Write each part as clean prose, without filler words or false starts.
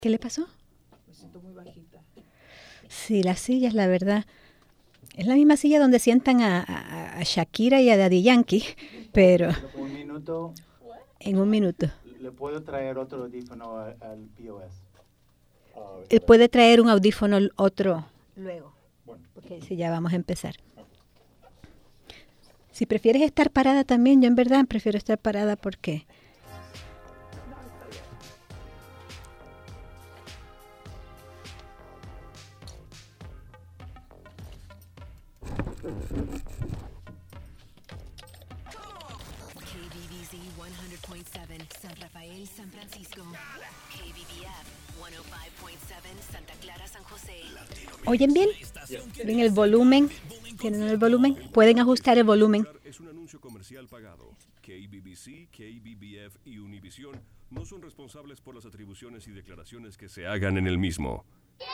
¿Qué le pasó? Me siento muy bajita. Sí, las sillas, la verdad. Es la misma silla donde sientan a Shakira y a Daddy Yankee, pero Un minuto. en un minuto. ¿Le puedo traer otro audífono al POS? Puede traer un audífono otro luego, porque si ya vamos a empezar. Si prefieres estar parada también, yo en verdad prefiero estar parada porque... KBBZ 100.7 San Rafael, San Francisco. KBBF 105.7 Santa Clara, San José. ¿Oyen bien? ¿Ven el volumen? ¿Tienen el volumen? Pueden ajustar el volumen. Es un anuncio comercial pagado. KBBC, KBBF y Univision no son responsables por las atribuciones y declaraciones que se hagan en el mismo.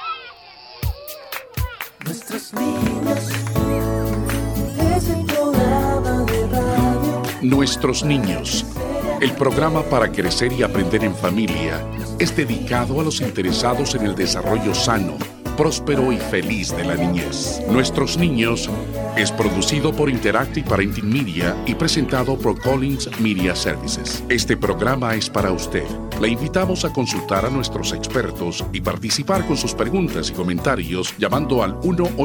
Nuestros niños, ese programa de radio. Nuestros niños, el programa para crecer y aprender en familia, es dedicado a los interesados en el desarrollo sano, próspero y feliz de la niñez. Nuestros niños es producido por Interactive Parenting Media y presentado por Collins Media Services. Este programa es para usted. Le invitamos a consultar a nuestros expertos y participar con sus preguntas y comentarios llamando al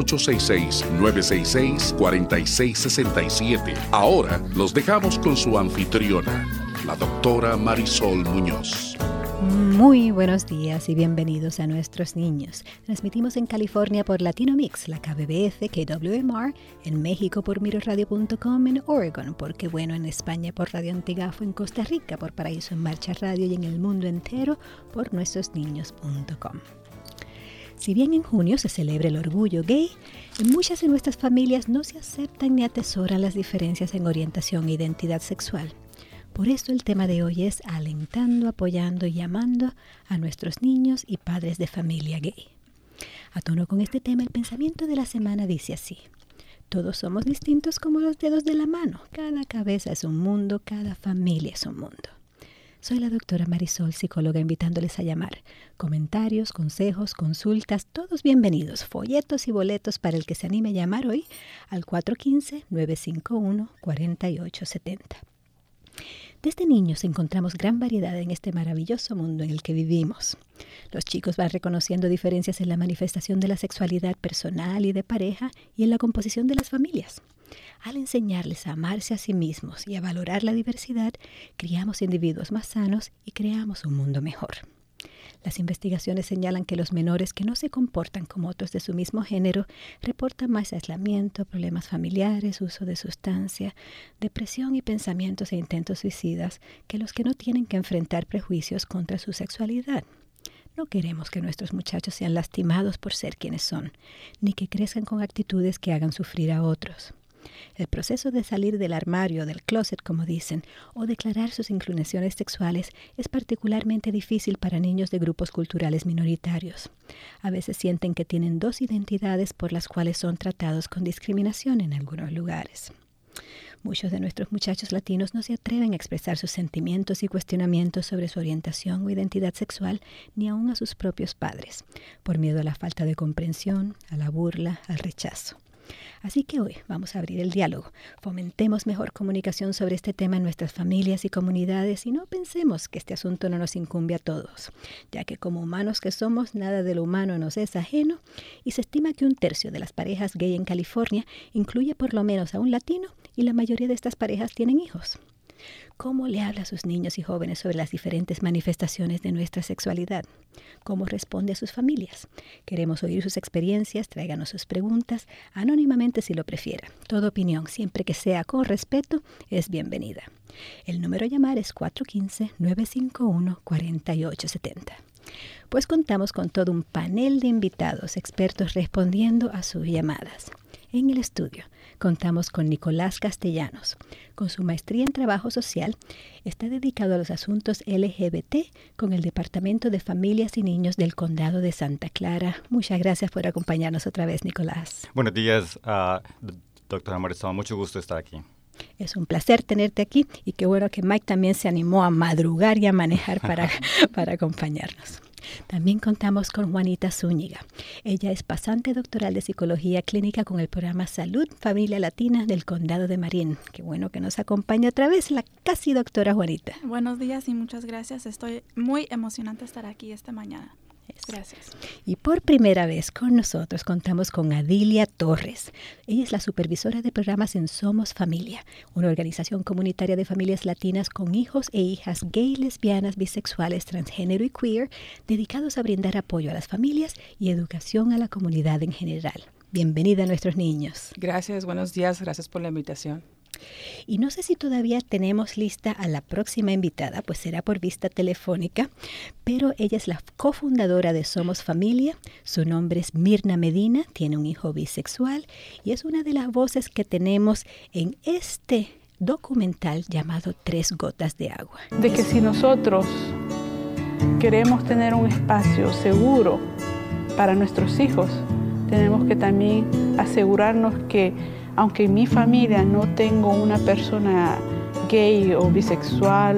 1-866-966-4667. Ahora los dejamos con su anfitriona, la doctora Marisol Muñoz. Muy buenos días y bienvenidos a Nuestros Niños. Transmitimos en California por Latino Mix, la KBBF, KWMR, en México por MirrorRadio.com, en Oregon por Qué Bueno, en España por Radio Antigafo, en Costa Rica por Paraíso en Marcha Radio y en el mundo entero por nuestrosniños.com. Si bien en junio se celebra el orgullo gay, en muchas de nuestras familias no se aceptan ni atesoran las diferencias en orientación e identidad sexual. Por esto el tema de hoy es alentando, apoyando y llamando a nuestros niños y padres de familia gay. A tono con este tema, el pensamiento de la semana dice así: todos somos distintos como los dedos de la mano. Cada cabeza es un mundo, cada familia es un mundo. Soy la doctora Marisol, psicóloga, invitándoles a llamar. Comentarios, consejos, consultas, todos bienvenidos. Folletos y boletos para el que se anime a llamar hoy al 415-951-4870. Desde niños encontramos gran variedad en este maravilloso mundo en el que vivimos. Los chicos van reconociendo diferencias en la manifestación de la sexualidad personal y de pareja y en la composición de las familias. Al enseñarles a amarse a sí mismos y a valorar la diversidad, criamos individuos más sanos y creamos un mundo mejor. Las investigaciones señalan que los menores que no se comportan como otros de su mismo género reportan más aislamiento, problemas familiares, uso de sustancia, depresión y pensamientos e intentos suicidas que los que no tienen que enfrentar prejuicios contra su sexualidad. No queremos que nuestros muchachos sean lastimados por ser quienes son, ni que crezcan con actitudes que hagan sufrir a otros. El proceso de salir del armario, del closet, como dicen, o declarar sus inclinaciones sexuales es particularmente difícil para niños de grupos culturales minoritarios. A veces sienten que tienen dos identidades por las cuales son tratados con discriminación en algunos lugares. Muchos de nuestros muchachos latinos no se atreven a expresar sus sentimientos y cuestionamientos sobre su orientación o identidad sexual ni aun a sus propios padres, por miedo a la falta de comprensión, a la burla, al rechazo. Así que hoy vamos a abrir el diálogo. Fomentemos mejor comunicación sobre este tema en nuestras familias y comunidades y no pensemos que este asunto no nos incumbe a todos, ya que como humanos que somos, nada de lo humano nos es ajeno y se estima que 1/3 de las parejas gay en California incluye por lo menos a un latino y la mayoría de estas parejas tienen hijos. ¿Cómo le habla a sus niños y jóvenes sobre las diferentes manifestaciones de nuestra sexualidad? ¿Cómo responde a sus familias? Queremos oír sus experiencias, tráiganos sus preguntas, anónimamente si lo prefiera. Toda opinión, siempre que sea con respeto, es bienvenida. El número a llamar es 415-951-4870. Pues contamos con todo un panel de invitados expertos respondiendo a sus llamadas. En el estudio contamos con Nicolás Castellanos. Con su maestría en trabajo social, está dedicado a los asuntos LGBT con el Departamento de Familias y Niños del Condado de Santa Clara. Muchas gracias por acompañarnos otra vez, Nicolás. Buenos días, doctora Marisol. Mucho gusto estar aquí. Es un placer tenerte aquí y qué bueno que Mike también se animó a madrugar y a manejar para acompañarnos. También contamos con Juanita Zúñiga. Ella es pasante doctoral de Psicología Clínica con el programa Salud Familia Latina del Condado de Marin. Qué bueno que nos acompaña otra vez la casi doctora Juanita. Buenos días y muchas gracias. Estoy muy emocionante estar aquí esta mañana. Gracias. Y por primera vez con nosotros contamos con Adilia Torres. Ella es la supervisora de programas en Somos Familia, una organización comunitaria de familias latinas con hijos e hijas gay, lesbianas, bisexuales, transgénero y queer, dedicados a brindar apoyo a las familias y educación a la comunidad en general. Bienvenida a nuestros niños. Gracias, buenos días, gracias por la invitación. Y no sé si todavía tenemos lista a la próxima invitada, pues será por vista telefónica, pero ella es la cofundadora de Somos Familia. Su nombre es Mirna Medina, tiene un hijo bisexual y es una de las voces que tenemos en este documental llamado 3 gotas de agua. De que si nosotros queremos tener un espacio seguro para nuestros hijos, tenemos que también asegurarnos que aunque en mi familia no tengo una persona gay o bisexual,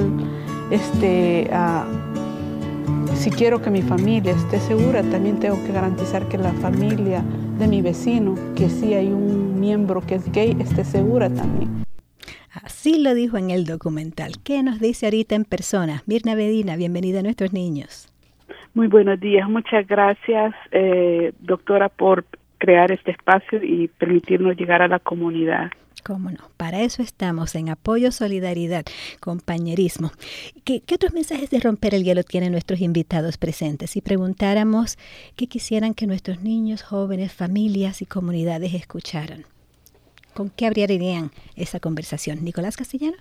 si quiero que mi familia esté segura, también tengo que garantizar que la familia de mi vecino, que sí hay un miembro que es gay, esté segura también. Así lo dijo en el documental. ¿Qué nos dice ahorita en persona? Mirna Medina, bienvenida a nuestros niños. Muy buenos días, muchas gracias, doctora, por crear este espacio y permitirnos llegar a la comunidad. Cómo no, para eso estamos, en apoyo, solidaridad, compañerismo. ¿Qué otros mensajes de romper el hielo tienen nuestros invitados presentes? Si preguntáramos qué quisieran que nuestros niños, jóvenes, familias y comunidades escucharan, ¿con qué abrirían esa conversación? Nicolás Castellano.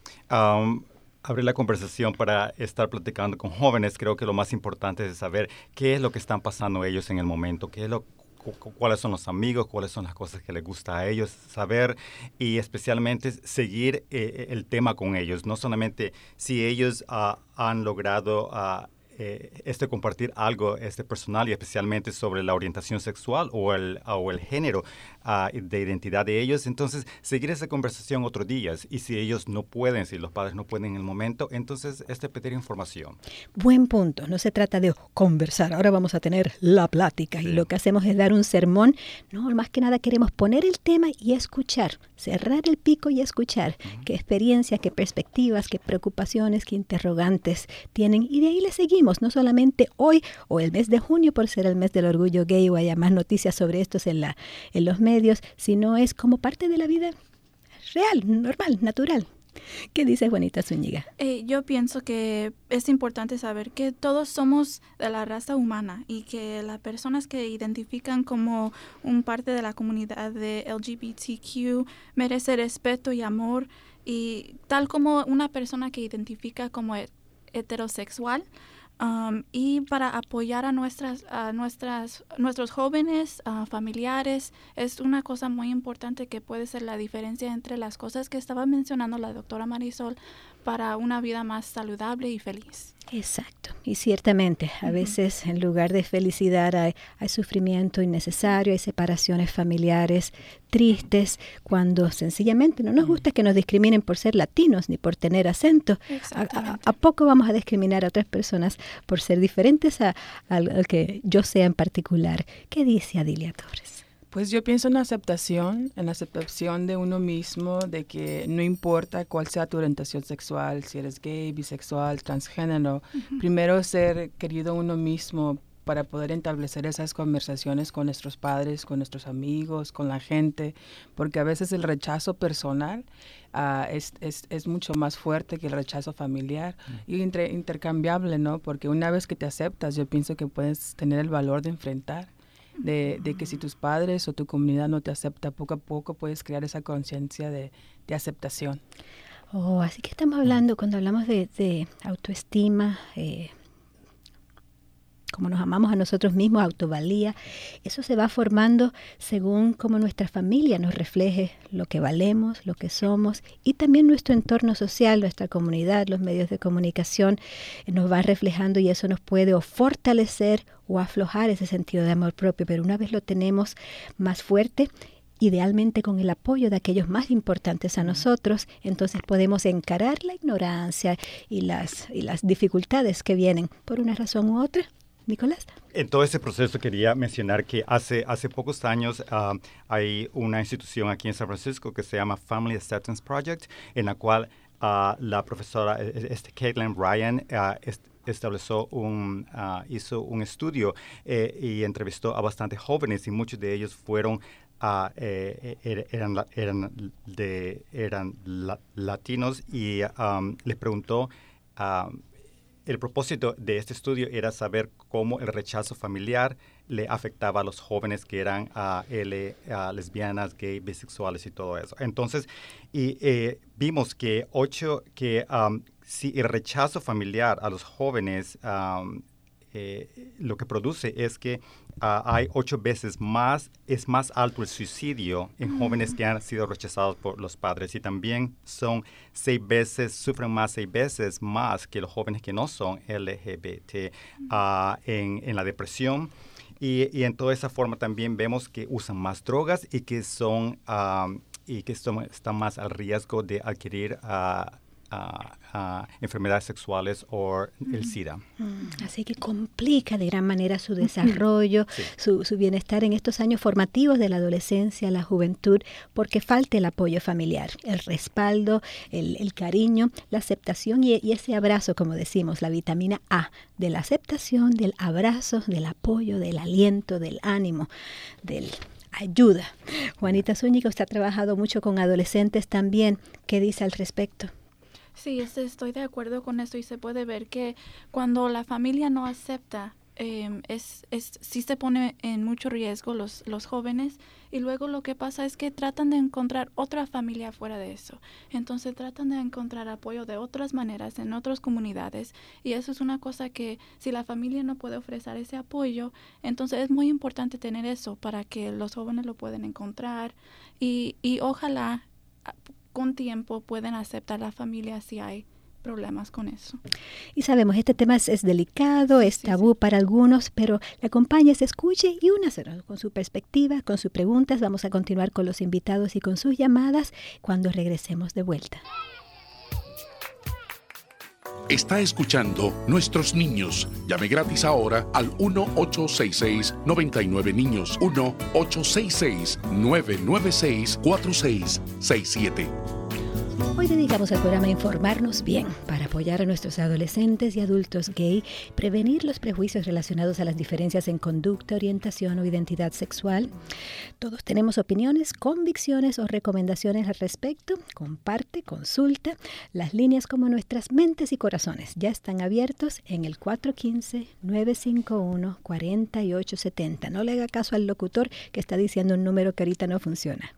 Abrir la conversación para estar platicando con jóvenes. Creo que lo más importante es saber qué es lo que están pasando ellos en el momento, cuáles son los amigos, cuáles son las cosas que les gusta a ellos, saber y especialmente seguir el tema con ellos. No solamente si ellos han logrado compartir algo personal y especialmente sobre la orientación sexual o el género de identidad de ellos, entonces seguir esa conversación otros días. Y si ellos no pueden, si los padres no pueden en el momento, entonces pedir información. Buen punto. No se trata de conversar. Ahora vamos a tener la plática y lo que hacemos es dar un sermón. No, más que nada queremos poner el tema y escuchar, cerrar el pico y escuchar qué experiencias, qué perspectivas, qué preocupaciones, qué interrogantes tienen y de ahí le seguimos. No solamente hoy o el mes de junio por ser el mes del orgullo gay o haya más noticias sobre estos en los medios, sino es como parte de la vida real, normal, natural. ¿Qué dice Juanita Zúñiga? Yo pienso que es importante saber que todos somos de la raza humana y que las personas que identifican como un parte de la comunidad de LGBTQ merecen respeto y amor, y tal como una persona que identifica como heterosexual. Y para apoyar a nuestros jóvenes, familiares, es una cosa muy importante que puede ser la diferencia entre las cosas que estaba mencionando la doctora Marisol para una vida más saludable y feliz. Exacto. Y ciertamente, a veces en lugar de felicidad hay sufrimiento innecesario, hay separaciones familiares tristes, cuando sencillamente no nos gusta que nos discriminen por ser latinos ni por tener acento. ¿A poco vamos a discriminar a otras personas por ser diferentes al que yo sea en particular? ¿Qué dice Adilia Torres? Pues yo pienso en la aceptación de uno mismo, de que no importa cuál sea tu orientación sexual, si eres gay, bisexual, transgénero, primero ser querido uno mismo para poder establecer esas conversaciones con nuestros padres, con nuestros amigos, con la gente, porque a veces el rechazo personal es mucho más fuerte que el rechazo familiar y intercambiable, ¿no? Porque una vez que te aceptas, yo pienso que puedes tener el valor de enfrentar. De que si tus padres o tu comunidad no te acepta, poco a poco puedes crear esa conciencia de aceptación. Así que estamos hablando, cuando hablamos de autoestima, como nos amamos a nosotros mismos, autovalía, eso se va formando según cómo nuestra familia nos refleje lo que valemos, lo que somos, y también nuestro entorno social, nuestra comunidad, los medios de comunicación nos va reflejando, y eso nos puede o fortalecer o aflojar ese sentido de amor propio, pero una vez lo tenemos más fuerte, idealmente con el apoyo de aquellos más importantes a nosotros, entonces podemos encarar la ignorancia y las dificultades que vienen por una razón u otra Nicolás. En todo ese proceso quería mencionar que hace pocos años hay una institución aquí en San Francisco que se llama Family Acceptance Project, en la cual la profesora Caitlin Ryan hizo un estudio y entrevistó a bastantes jóvenes, y muchos de ellos fueron eran latinos, y les preguntó. El propósito de este estudio era saber cómo el rechazo familiar le afectaba a los jóvenes que eran lesbianas, gay, bisexuales y todo eso. Entonces, vimos que si el rechazo familiar a los jóvenes lo que produce es que hay 8 veces más, es más alto el suicidio en jóvenes que han sido rechazados por los padres, y también sufren 6 veces más que los jóvenes que no son LGBT en la depresión. Y en toda esa forma también vemos que usan más drogas y que están más al riesgo de adquirir enfermedades sexuales o el SIDA. Así que complica de gran manera su desarrollo, sí, su bienestar en estos años formativos de la adolescencia, la juventud, porque falta el apoyo familiar, el respaldo, el cariño, la aceptación y ese abrazo, como decimos, la vitamina A, de la aceptación, del abrazo, del apoyo, del aliento, del ánimo, del ayuda. Juanita Zúñiga, usted ha trabajado mucho con adolescentes también. ¿Qué dice al respecto? Sí, estoy de acuerdo con esto, y se puede ver que cuando la familia no acepta, sí se pone en mucho riesgo los jóvenes, y luego lo que pasa es que tratan de encontrar otra familia fuera de eso. Entonces tratan de encontrar apoyo de otras maneras en otras comunidades, y eso es una cosa que si la familia no puede ofrecer ese apoyo, entonces es muy importante tener eso para que los jóvenes lo puedan encontrar, y ojalá con tiempo pueden aceptar la familia si hay problemas con eso. Y sabemos, este tema es delicado, es tabú para algunos, pero le acompañe, se escuche y únase con su perspectiva, con sus preguntas. Vamos a continuar con los invitados y con sus llamadas cuando regresemos de vuelta. Está escuchando Nuestros Niños. Llame gratis ahora al 1-866-99-NIños. 1-866-996-4667. Hoy dedicamos el programa a informarnos bien para apoyar a nuestros adolescentes y adultos gay, prevenir los prejuicios relacionados a las diferencias en conducta, orientación o identidad sexual. Todos tenemos opiniones, convicciones o recomendaciones al respecto. Comparte, consulta. Las líneas como nuestras mentes y corazones ya están abiertos en el 415-951-4870. No le haga caso al locutor que está diciendo un número que ahorita no funciona.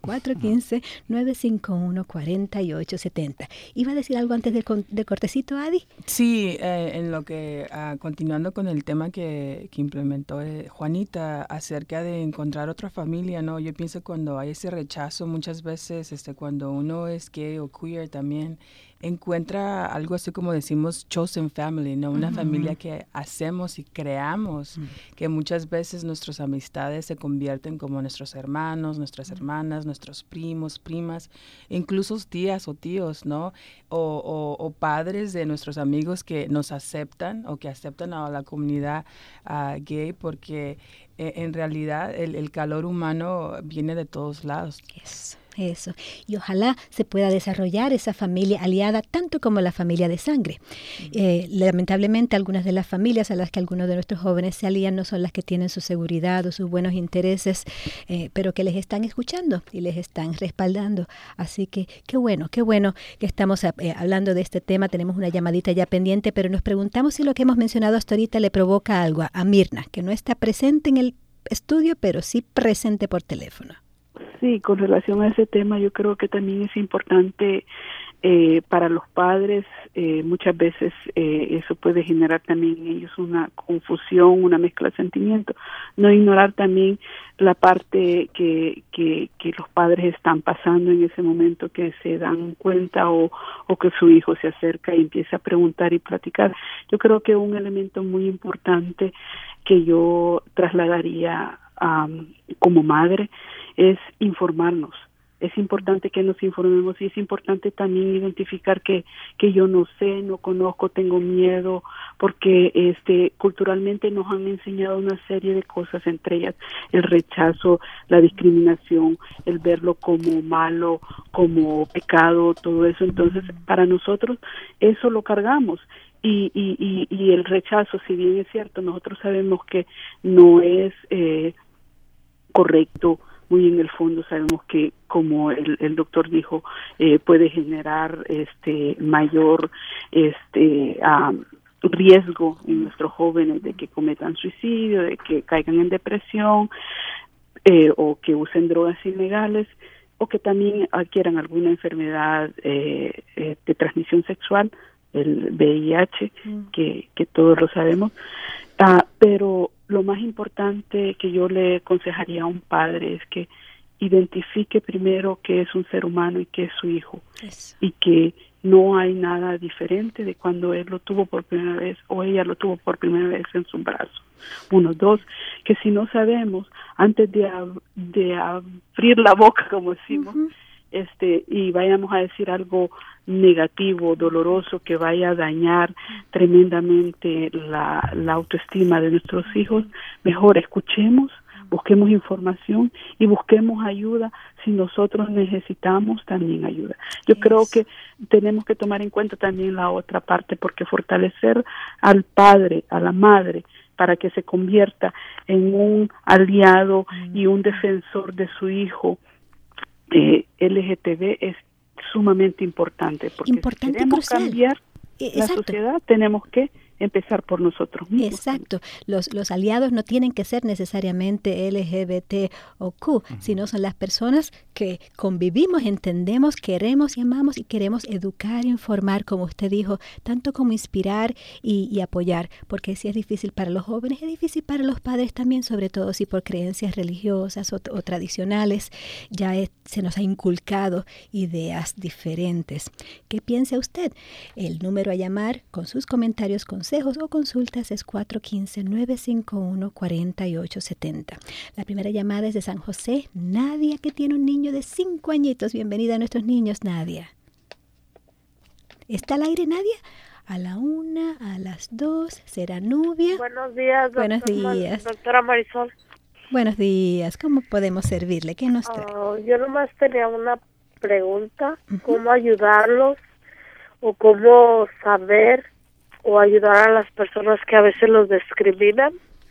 415-951-4870. ¿Iba a decir algo antes de cortecito, Adi? Sí, en lo que, continuando con el tema que implementó Juanita acerca de encontrar otra familia, ¿no? Yo pienso cuando hay ese rechazo, muchas veces cuando uno es gay o queer también, encuentra algo así como decimos chosen family, ¿no? Una familia que hacemos y creamos, que muchas veces nuestras amistades se convierten como nuestros hermanos, nuestras hermanas, nuestros primos, primas, incluso tías o tíos, ¿no? O padres de nuestros amigos que nos aceptan o que aceptan a la comunidad gay, porque en realidad el calor humano viene de todos lados. Eso. Y ojalá se pueda desarrollar esa familia aliada tanto como la familia de sangre. Lamentablemente algunas de las familias a las que algunos de nuestros jóvenes se alían no son las que tienen su seguridad o sus buenos intereses, pero que les están escuchando y les están respaldando. Así que qué bueno que estamos hablando de este tema. Tenemos una llamadita ya pendiente, pero nos preguntamos si lo que hemos mencionado hasta ahorita le provoca algo a Mirna, que no está presente en el estudio, pero sí presente por teléfono. Sí, con relación a ese tema, yo creo que también es importante para los padres, muchas veces eso puede generar también en ellos una confusión, una mezcla de sentimientos. No ignorar también la parte que los padres están pasando en ese momento, que se dan cuenta o que su hijo se acerca y empieza a preguntar y platicar. Yo creo que un elemento muy importante que yo trasladaría como madre es informarnos Es importante que nos informemos y es importante también identificar que yo no sé, no conozco, tengo miedo, porque culturalmente nos han enseñado una serie de cosas, entre ellas el rechazo, la discriminación, el verlo como malo, como pecado, todo eso. Entonces, para nosotros eso lo cargamos. Y el rechazo, si bien es cierto, nosotros sabemos que no es correcto, muy en el fondo sabemos que, como el doctor dijo, puede generar mayor riesgo en nuestros jóvenes de que cometan suicidio, de que caigan en depresión, o que usen drogas ilegales, o que también adquieran alguna enfermedad de transmisión sexual, el VIH, que todos lo sabemos. Pero lo más importante que yo le aconsejaría a un padre es que identifique primero que es un ser humano y que es su hijo, y que no hay nada diferente de cuando él lo tuvo por primera vez o ella lo tuvo por primera vez en su brazo. 1, 2, que si no sabemos, antes de abrir la boca, como decimos, y vayamos a decir algo negativo, doloroso, que vaya a dañar tremendamente la autoestima de nuestros hijos, mejor escuchemos, busquemos información y busquemos ayuda si nosotros necesitamos también ayuda. Yo creo que tenemos que tomar en cuenta también la otra parte, porque fortalecer al padre, a la madre, para que se convierta en un aliado y un defensor de su hijo LGTB es sumamente importante, porque si queremos cambiar la sociedad, tenemos que empezar por nosotros mismos. Exacto. Los aliados no tienen que ser necesariamente LGBT o Q, sino son las personas que convivimos, entendemos, queremos y amamos y queremos educar, informar, como usted dijo, tanto como inspirar y apoyar, porque si es difícil para los jóvenes, es difícil para los padres también, sobre todo si por creencias religiosas o tradicionales ya se nos ha inculcado ideas diferentes. ¿Qué piensa usted? El número a llamar con sus comentarios, consejos o consultas es 415-951-4870. La primera llamada es de San José, Nadia, que tiene un niño de 5 añitos. Bienvenida a nuestros niños, Nadia. ¿Está al aire, Nadia? A la 1, a las 2, será Nubia. Buenos días, Buenos días. Doctora Marisol. Buenos días, ¿cómo podemos servirle? ¿Qué nos trae? Yo nomás tenía una pregunta, ¿cómo ayudarlos o cómo saber o ayudar a las personas que a veces los discriminan?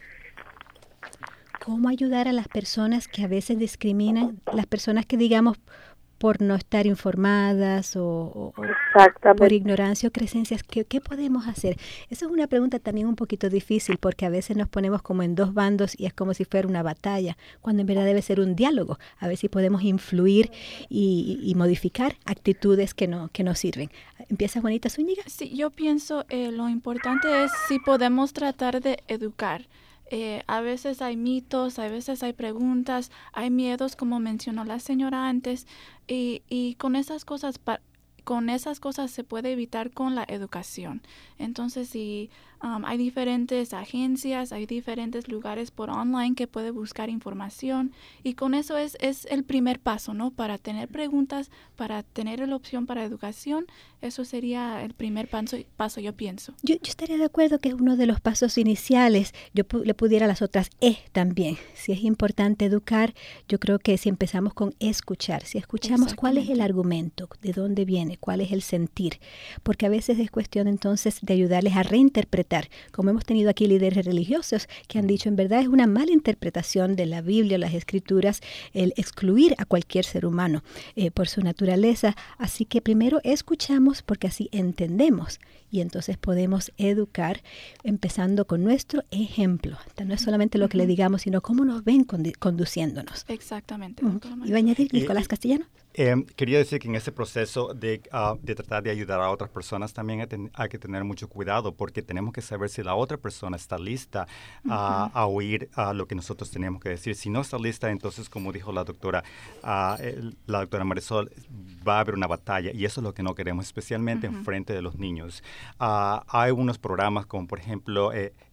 ¿Cómo ayudar a las personas que a veces discriminan? Las personas que, digamos, por no estar informadas o por ignorancia o creencias, ¿qué podemos hacer? Esa es una pregunta también un poquito difícil, porque a veces nos ponemos como en dos bandos y es como si fuera una batalla, cuando en verdad debe ser un diálogo, a ver si podemos influir y modificar actitudes que no sirven. ¿Empieza, Juanita Zúñiga? Sí, yo pienso lo importante es si podemos tratar de educar. A veces hay mitos, a veces hay preguntas, hay miedos, como mencionó la señora antes, y con esas cosas se puede evitar con la educación. Entonces, si hay diferentes agencias, hay diferentes lugares por online que puede buscar información, y con eso es el primer paso, ¿no? Para tener preguntas, para tener la opción para educación, eso sería el primer paso, yo pienso. Yo estaría de acuerdo que es uno de los pasos iniciales. Yo le pudiera las otras también. Si es importante educar, yo creo que si empezamos con escuchar, si escuchamos cuál es el argumento, de dónde viene, cuál es el sentir, porque a veces es cuestión entonces de ayudarles a reinterpretar, como hemos tenido aquí líderes religiosos que han dicho, en verdad es una mala interpretación de la Biblia, las Escrituras, el excluir a cualquier ser humano por su naturaleza. Así que primero escuchamos, porque así entendemos y entonces podemos educar empezando con nuestro ejemplo. No es solamente lo que le digamos, sino cómo nos ven conduciéndonos. Exactamente. ¿Iba a añadir Nicolás Castellano? Quería decir que en ese proceso de tratar de ayudar a otras personas también hay que tener mucho cuidado, porque tenemos que saber si la otra persona está lista a oír lo que nosotros tenemos que decir. Si no está lista, entonces, como dijo la doctora Marisol, va a haber una batalla, y eso es lo que no queremos, especialmente en frente de los niños. Hay unos programas como, por ejemplo,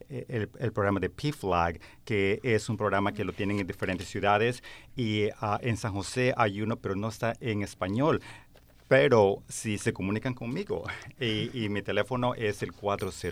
el programa de PFLAG, que es un programa que lo tienen en diferentes ciudades, y en San José hay uno, pero no está en español. Pero si se comunican conmigo, y mi teléfono es el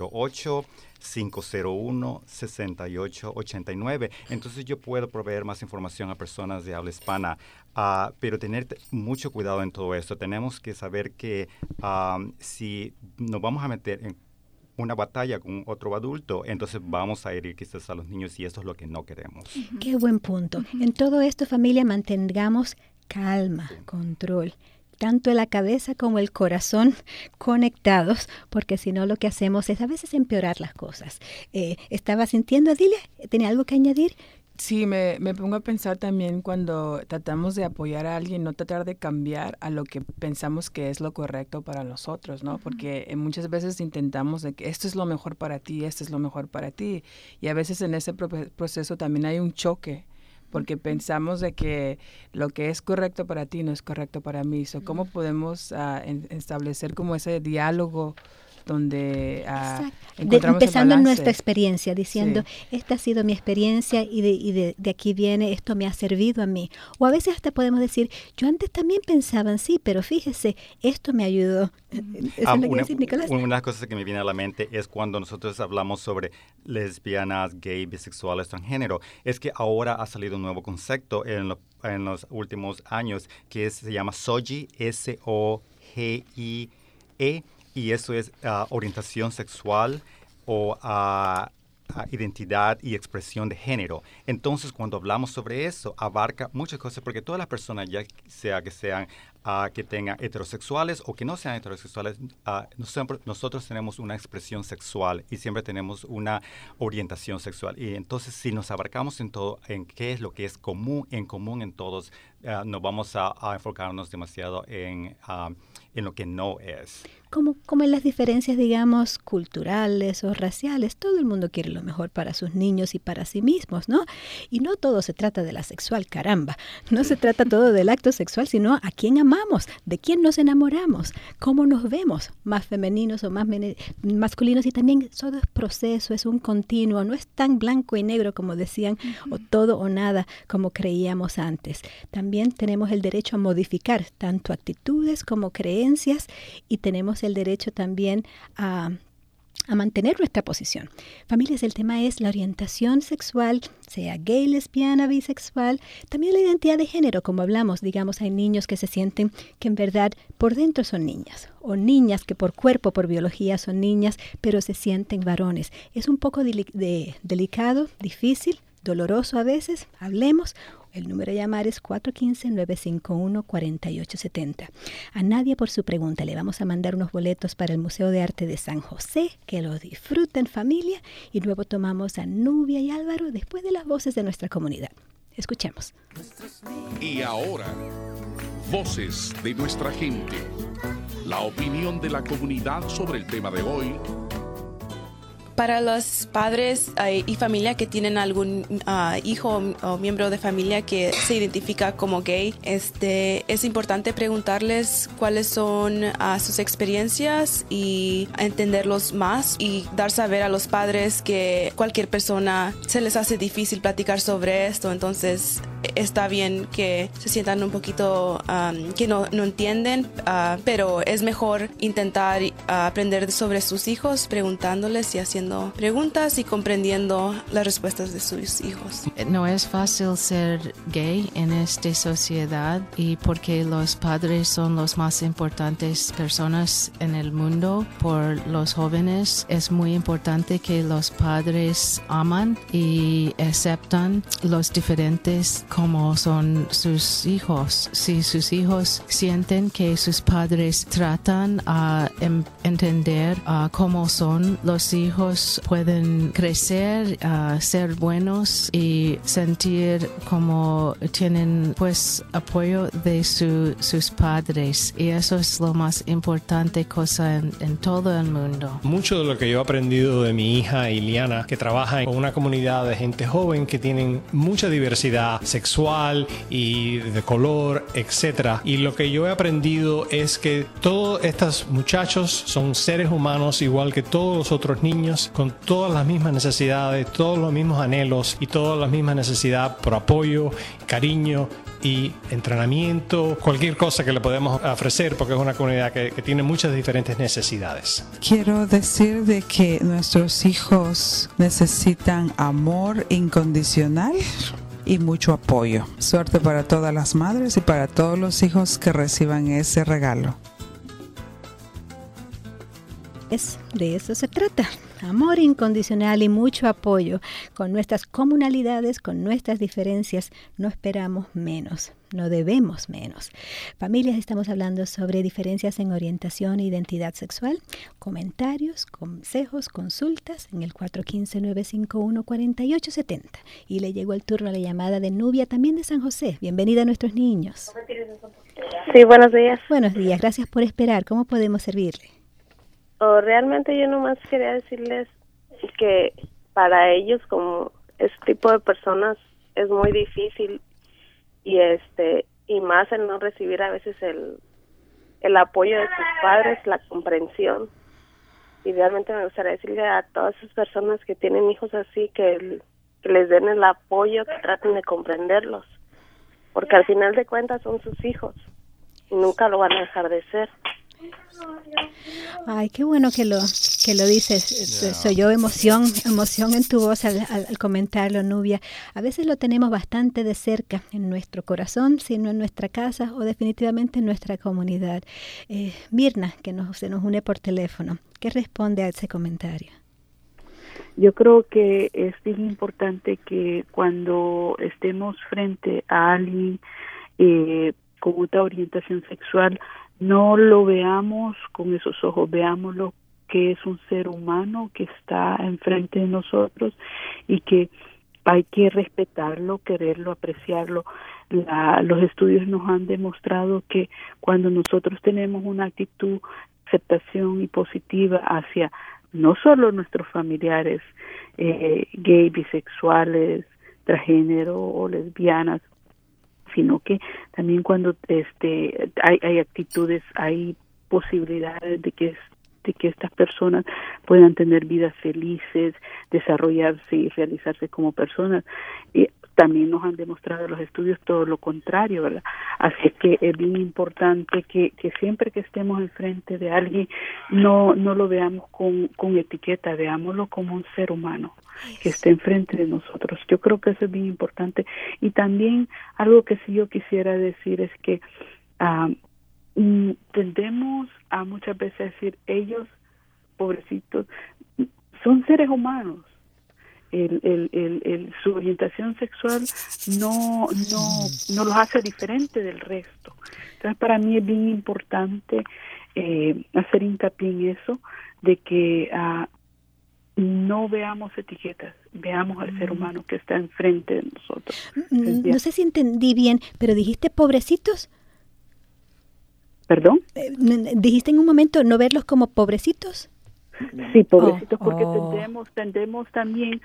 408-501-6889, entonces yo puedo proveer más información a personas de habla hispana, pero tener mucho cuidado en todo esto. Tenemos que saber que si nos vamos a meter en una batalla con otro adulto, entonces vamos a herir quizás a los niños, y esto es lo que no queremos. Qué buen punto. En todo esto, familia, mantengamos calma, control, tanto la cabeza como el corazón conectados, porque si no lo que hacemos es a veces empeorar las cosas. ¿Estaba sintiendo, Adilia? ¿Tenía algo que añadir? Sí, me pongo a pensar también cuando tratamos de apoyar a alguien, no tratar de cambiar a lo que pensamos que es lo correcto para nosotros, ¿no? Porque muchas veces intentamos de que esto es lo mejor para ti, esto es lo mejor para ti. Y a veces en ese proceso también hay un choque, porque pensamos de que lo que es correcto para ti no es correcto para mí. So, ¿cómo podemos establecer como ese diálogo donde encontramos empezando el en balance? nuestra experiencia, diciendo, esta ha sido mi experiencia y de aquí viene, esto me ha servido a mí. O a veces hasta podemos decir, yo antes también pensaba en sí, pero fíjese, esto me ayudó. ¿Eso es lo que decir, Nicolás? Una de las cosas que me viene a la mente es cuando nosotros hablamos sobre lesbianas, gay, bisexuales, transgénero. Es que ahora ha salido un nuevo concepto en los últimos años que se llama SOGIE, S-O-G-I-E, y eso es orientación sexual o identidad y expresión de género. Entonces, cuando hablamos sobre eso, abarca muchas cosas, porque todas las personas, ya sea que sean que tengan heterosexuales o que no sean heterosexuales, nosotros tenemos una expresión sexual y siempre tenemos una orientación sexual. Y entonces, si nos abarcamos en todo, en qué es lo que es común en todos, no vamos a enfocarnos demasiado en lo que no es. Como en las diferencias, digamos, culturales o raciales, todo el mundo quiere lo mejor para sus niños y para sí mismos, ¿no? Y no todo se trata de la sexual, caramba. No se trata todo del acto sexual, sino a quién amamos, de quién nos enamoramos, cómo nos vemos, más femeninos o más masculinos. Y también todo es proceso, es un continuo, no es tan blanco y negro como decían, o todo o nada como creíamos antes. También tenemos el derecho a modificar tanto actitudes como creencias, y tenemos el derecho también a mantener nuestra posición. Familias, el tema es la orientación sexual, sea gay, lesbiana, bisexual, también la identidad de género, como hablamos. Digamos, hay niños que se sienten que en verdad por dentro son niñas, o niñas que por cuerpo, por biología son niñas, pero se sienten varones. Es un poco delicado, difícil, doloroso a veces. Hablemos. El número a llamar es 415-951-4870. A Nadia por su pregunta le vamos a mandar unos boletos para el Museo de Arte de San José, que lo disfruten, familia, y luego tomamos a Nubia y Álvaro después de las voces de nuestra comunidad. Escuchemos. Y ahora, voces de nuestra gente. La opinión de la comunidad sobre el tema de hoy. Para los padres y familia que tienen algún hijo o miembro de familia que se identifica como gay, es importante preguntarles cuáles son sus experiencias y entenderlos más, y dar saber a los padres que cualquier persona se les hace difícil platicar sobre esto. Entonces está bien que se sientan un poquito que no entienden, pero es mejor intentar aprender sobre sus hijos preguntándoles y haciendo preguntas y comprendiendo las respuestas de sus hijos. No es fácil ser gay en esta sociedad, y porque los padres son los más importantes personas en el mundo por los jóvenes, es muy importante que los padres aman y aceptan los diferentes como son sus hijos. Si sus hijos sienten que sus padres tratan a entender cómo son los hijos, pueden crecer, ser buenos y sentir como tienen pues apoyo de sus padres, y eso es lo más importante cosa en todo el mundo. Mucho de lo que yo he aprendido de mi hija Iliana, que trabaja con una comunidad de gente joven que tienen mucha diversidad sexual sexual y de color, etc. Y lo que yo he aprendido es que todos estos muchachos son seres humanos igual que todos los otros niños, con todas las mismas necesidades, todos los mismos anhelos y todas las mismas necesidades por apoyo, cariño y entrenamiento, cualquier cosa que le podemos ofrecer, porque es una comunidad que tiene muchas diferentes necesidades. Quiero decir de que nuestros hijos necesitan amor incondicional y mucho apoyo. Suerte para todas las madres y para todos los hijos que reciban ese regalo. De eso se trata. Amor incondicional y mucho apoyo. Con nuestras comunalidades, con nuestras diferencias, no esperamos menos, no debemos menos. Familias, estamos hablando sobre diferencias en orientación e identidad sexual. Comentarios, consejos, consultas en el 415-951-4870. Y le llegó el turno a la llamada de Nubia, también de San José. Bienvenida a Nuestros Niños. Sí, buenos días. Buenos días, gracias por esperar. ¿Cómo podemos servirle? Realmente yo nomás quería decirles que para ellos, como este tipo de personas, es muy difícil y más el no recibir a veces el apoyo de sus padres, la comprensión. Y realmente me gustaría decirle a todas esas personas que tienen hijos así que les den el apoyo, que traten de comprenderlos, porque al final de cuentas son sus hijos y nunca lo van a dejar de ser. Ay, qué bueno que lo dices. Soy yo emoción en tu voz al comentarlo, Nubia. A veces lo tenemos bastante de cerca en nuestro corazón, sino en nuestra casa o definitivamente en nuestra comunidad. Mirna, que se nos une por teléfono, ¿qué responde a ese comentario? Yo creo que es bien importante que cuando estemos frente a alguien con otra orientación sexual, no lo veamos con esos ojos, veámoslo que es un ser humano que está enfrente de nosotros y que hay que respetarlo, quererlo, apreciarlo. Los estudios nos han demostrado que cuando nosotros tenemos una actitud, aceptación y positiva hacia no solo nuestros familiares gay, bisexuales, transgénero o lesbianas, sino que también cuando hay actitudes, hay posibilidades de que estas personas puedan tener vidas felices, desarrollarse y realizarse como personas. Y también nos han demostrado los estudios todo lo contrario, ¿verdad? Así que es bien importante que siempre que estemos enfrente de alguien no lo veamos con etiqueta, veámoslo como un ser humano que está enfrente de nosotros. Yo creo que eso es bien importante. Y también algo que sí yo quisiera decir es que tendemos a muchas veces decir, ellos, pobrecitos, son seres humanos. Su orientación sexual no los hace diferente del resto. Entonces, para mí es bien importante hacer hincapié en eso, de que no veamos etiquetas, veamos al ser humano que está enfrente de nosotros. No sé si entendí bien, pero dijiste pobrecitos. ¿Perdón? ¿Dijiste en un momento no verlos como pobrecitos? Sí, pobrecitos, porque tendemos también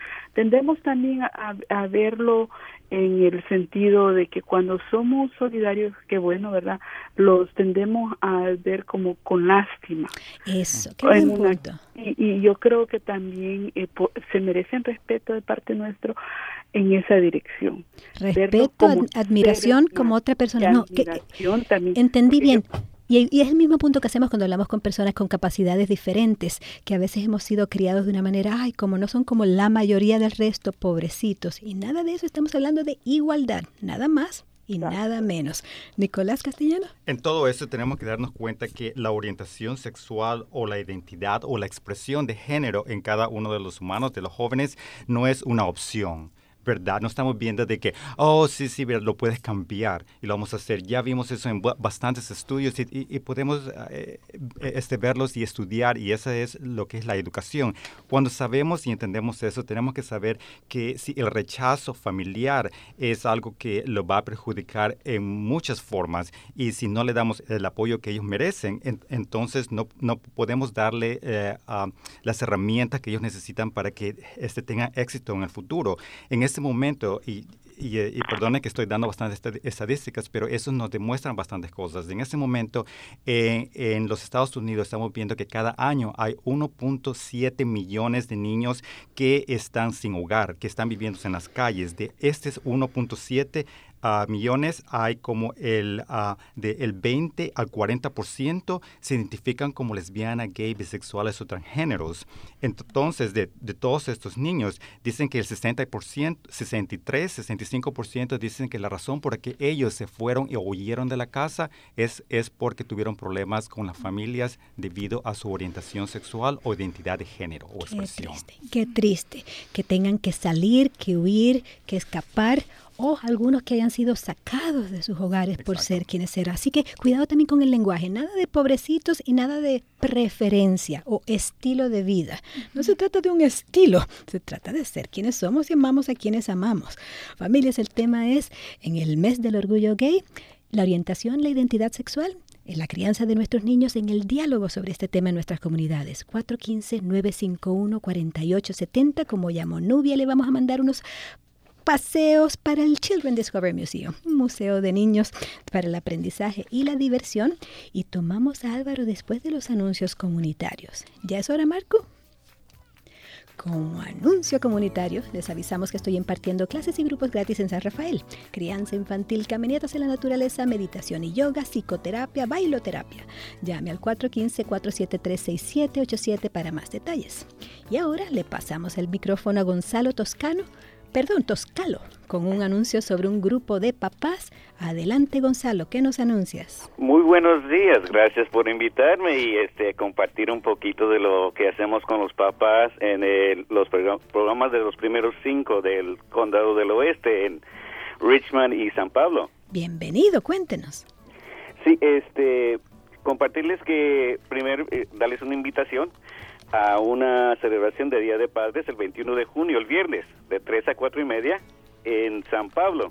a verlo en el sentido de que cuando somos solidarios, qué bueno, ¿verdad? Los tendemos a ver como con lástima. Eso, qué buen punto. Y yo creo que también se merecen respeto de parte nuestro en esa dirección. Respeto, admiración como otra persona. No, también. Entendí bien. Y es el mismo punto que hacemos cuando hablamos con personas con capacidades diferentes, que a veces hemos sido criados de una manera, como no son como la mayoría del resto, pobrecitos. Y nada de eso, estamos hablando de igualdad, nada más y nada menos. Nicolás Castellano. En todo eso tenemos que darnos cuenta que la orientación sexual o la identidad o la expresión de género en cada uno de los humanos, de los jóvenes, no es una opción. ¿Verdad? No estamos viendo de que, sí, lo puedes cambiar y lo vamos a hacer. Ya vimos eso en bastantes estudios y podemos verlos y estudiar, y eso es lo que es la educación. Cuando sabemos y entendemos eso, tenemos que saber que si el rechazo familiar es algo que lo va a perjudicar en muchas formas, y si no le damos el apoyo que ellos merecen, entonces no podemos darle las herramientas que ellos necesitan para que tengan éxito en el futuro. En este momento, y perdone que estoy dando bastantes estadísticas, pero eso nos demuestran bastantes cosas. En este momento, en los Estados Unidos estamos viendo que cada año hay 1.7 millones de niños que están sin hogar, que están viviendo en las calles. De estos 1.7 millones, hay como del 20 al 40% se identifican como lesbianas, gay, bisexuales o transgéneros. Entonces, de todos estos niños, dicen que el 65% dicen que la razón por la que ellos se fueron y huyeron de la casa es porque tuvieron problemas con las familias debido a su orientación sexual o identidad de género o expresión. Qué triste que tengan que salir, que huir, que escapar, o algunos que hayan sido sacados de sus hogares por ser quienes eran. Así que cuidado también con el lenguaje, nada de pobrecitos y nada de preferencia o estilo de vida. No se trata de un estilo, se trata de ser quienes somos y amamos a quienes amamos. Familias, el tema es, en el mes del orgullo gay, la orientación, la identidad sexual, en la crianza de nuestros niños, en el diálogo sobre este tema en nuestras comunidades. 415-951-4870, como llamó Nubia, le vamos a mandar unos paseos para el Children Discovery Museum, un museo de niños para el aprendizaje y la diversión. Y tomamos a Álvaro después de los anuncios comunitarios. ¿Ya es hora, Marco? Como anuncio comunitario, les avisamos que estoy impartiendo clases y grupos gratis en San Rafael. Crianza infantil, caminatas en la naturaleza, meditación y yoga, psicoterapia, bailoterapia. Llame al 415-473-6787 para más detalles. Y ahora le pasamos el micrófono a Gonzalo Toscalo, con un anuncio sobre un grupo de papás. Adelante, Gonzalo, ¿qué nos anuncias? Muy buenos días, gracias por invitarme y compartir un poquito de lo que hacemos con los papás en los programas de los primeros 5 del Condado del Oeste, en Richmond y San Pablo. Bienvenido, cuéntenos. Sí, compartirles que primero darles una invitación a una celebración de Día de Padres el 21 de junio, el viernes, de 3 a 4 y media, en San Pablo.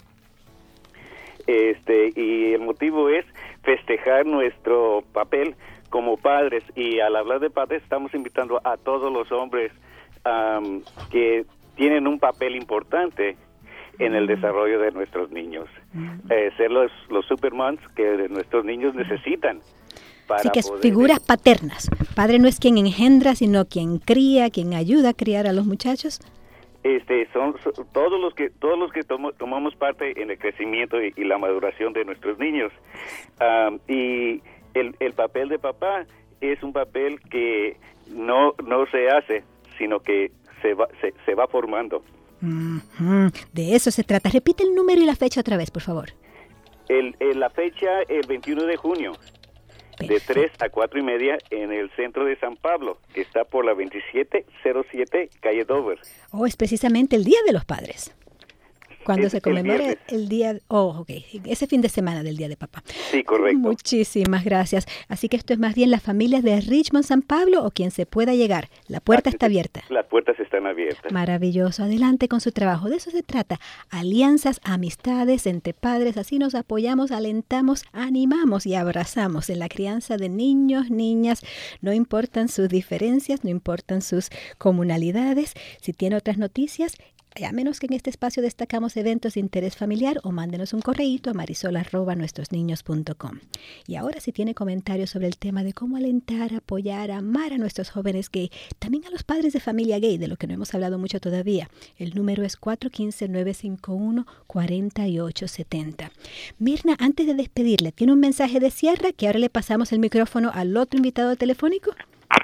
Y el motivo es festejar nuestro papel como padres, y al hablar de padres estamos invitando a todos los hombres que tienen un papel importante en el desarrollo de nuestros niños. Ser los supermans que nuestros niños necesitan. Así que figuras paternas. Padre no es quien engendra, sino quien cría, quien ayuda a criar a los muchachos. Son todos los que tomamos parte en el crecimiento y la maduración de nuestros niños. Y el papel de papá es un papel que no se hace, sino que se va formando. De eso se trata. Repite el número y la fecha otra vez, por favor. La fecha, el 21 de junio. Perfecto. De 3 a 4 y media en el centro de San Pablo, que está por la 2707 calle Dover. Es precisamente el Día de los Padres. Cuando se conmemora el día, ese fin de semana del Día de Papá. Sí, correcto. Muchísimas gracias. Así que esto es más bien las familias de Richmond, San Pablo, o quien se pueda llegar. La puerta está abierta. Las puertas están abiertas. Maravilloso. Adelante con su trabajo. De eso se trata. Alianzas, amistades entre padres. Así nos apoyamos, alentamos, animamos y abrazamos en la crianza de niños, niñas. No importan sus diferencias, no importan sus comunalidades. Si tiene otras noticias, a menos que en este espacio destacamos eventos de interés familiar, o mándenos un correíto a marisol@nuestrosniños.com. Y ahora, si tiene comentarios sobre el tema de cómo alentar, apoyar, amar a nuestros jóvenes gay, también a los padres de familia gay, de lo que no hemos hablado mucho todavía, el número es 415-951-4870. Mirna, antes de despedirle, ¿tiene un mensaje de cierre que ahora le pasamos el micrófono al otro invitado telefónico?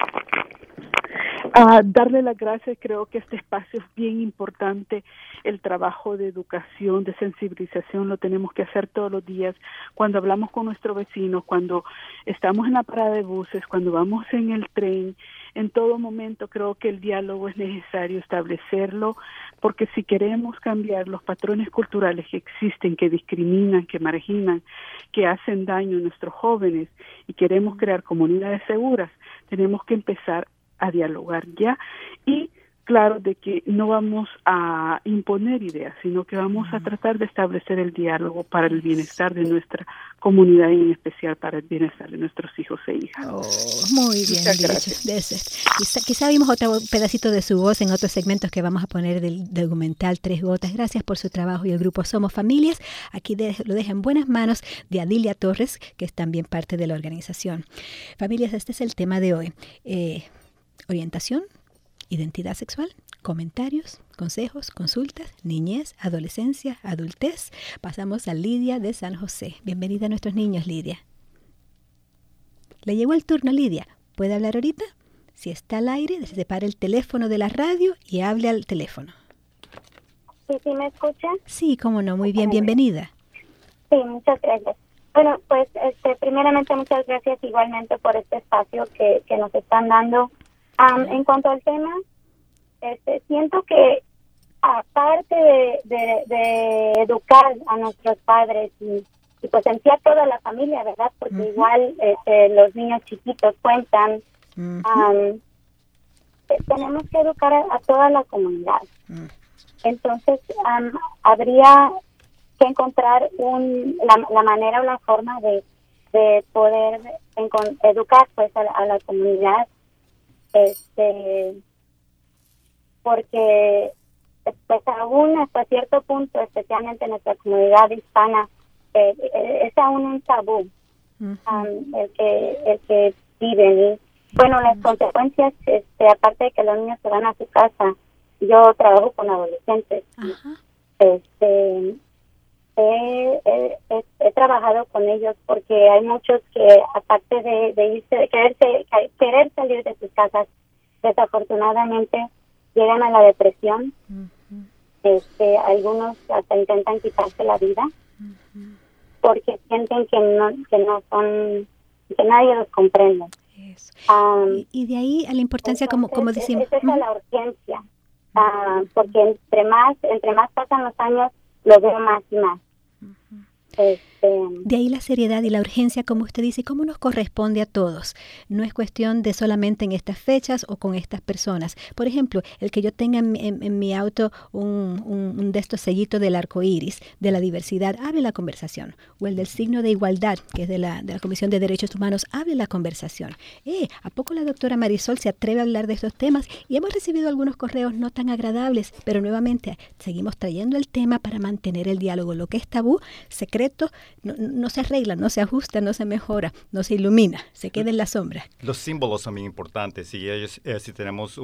Darle las gracias. Creo que este espacio es bien importante. El trabajo de educación, de sensibilización, lo tenemos que hacer todos los días. Cuando hablamos con nuestros vecinos, cuando estamos en la parada de buses, cuando vamos en el tren, en todo momento creo que el diálogo es necesario establecerlo, porque si queremos cambiar los patrones culturales que existen, que discriminan, que marginan, que hacen daño a nuestros jóvenes, y queremos crear comunidades seguras, tenemos que empezar a dialogar ya. Y claros de que no vamos a imponer ideas, sino que vamos a tratar de establecer el diálogo para el bienestar de nuestra comunidad y en especial para el bienestar de nuestros hijos e hijas. Muy bien dicho. Quizá vimos otro pedacito de su voz en otros segmentos que vamos a poner del documental Tres Gotas. Gracias por su trabajo y el grupo Somos Familias. Aquí lo deja en buenas manos de Adilia Torres, que es también parte de la organización. Familias, este es el tema de hoy. Orientación, identidad sexual, comentarios, consejos, consultas, niñez, adolescencia, adultez. Pasamos a Lidia de San José. Bienvenida a nuestros niños, Lidia. Le llegó el turno, Lidia. ¿Puede hablar ahorita? Si está al aire, separe el teléfono de la radio y hable al teléfono. ¿Sí me escucha? Sí, cómo no. Muy bien, bienvenida. Sí, muchas gracias. Bueno, pues primeramente muchas gracias igualmente por este espacio que nos están dando. En cuanto al tema, siento que aparte de educar a nuestros padres y pues en sí a toda la familia, ¿verdad? Porque igual los niños chiquitos cuentan, tenemos que educar a toda la comunidad. Entonces, habría que encontrar la manera o la forma de poder educar pues a la comunidad, porque pues aún hasta cierto punto, especialmente en nuestra comunidad hispana, es aún un tabú el que viven. Y bueno, las consecuencias, aparte de que los niños se van a su casa, yo trabajo con adolescentes. He trabajado con ellos porque hay muchos que aparte de irse, querer salir de sus casas, desafortunadamente llegan a la depresión. Algunos hasta intentan quitarse la vida porque sienten que no son, que nadie los comprende. Y de ahí a la importancia, entonces, como decimos. Esa es la urgencia, porque entre más pasan los años, lo veo más y más. De ahí la seriedad y la urgencia, como usted dice, cómo nos corresponde a todos. No es cuestión de solamente en estas fechas o con estas personas. Por ejemplo, el que yo tenga en mi auto un de estos sellitos del arco iris, de la diversidad, abre la conversación. O el del signo de igualdad, que es de la Comisión de Derechos Humanos, abre la conversación. ¿A poco la doctora Marisol se atreve a hablar de estos temas? Y hemos recibido algunos correos no tan agradables, pero nuevamente seguimos trayendo el tema para mantener el diálogo. Lo que es tabú, secreto, no se arregla, no se ajusta, no se mejora, no se ilumina, se queda en la sombra. Los símbolos son bien importantes. Si tenemos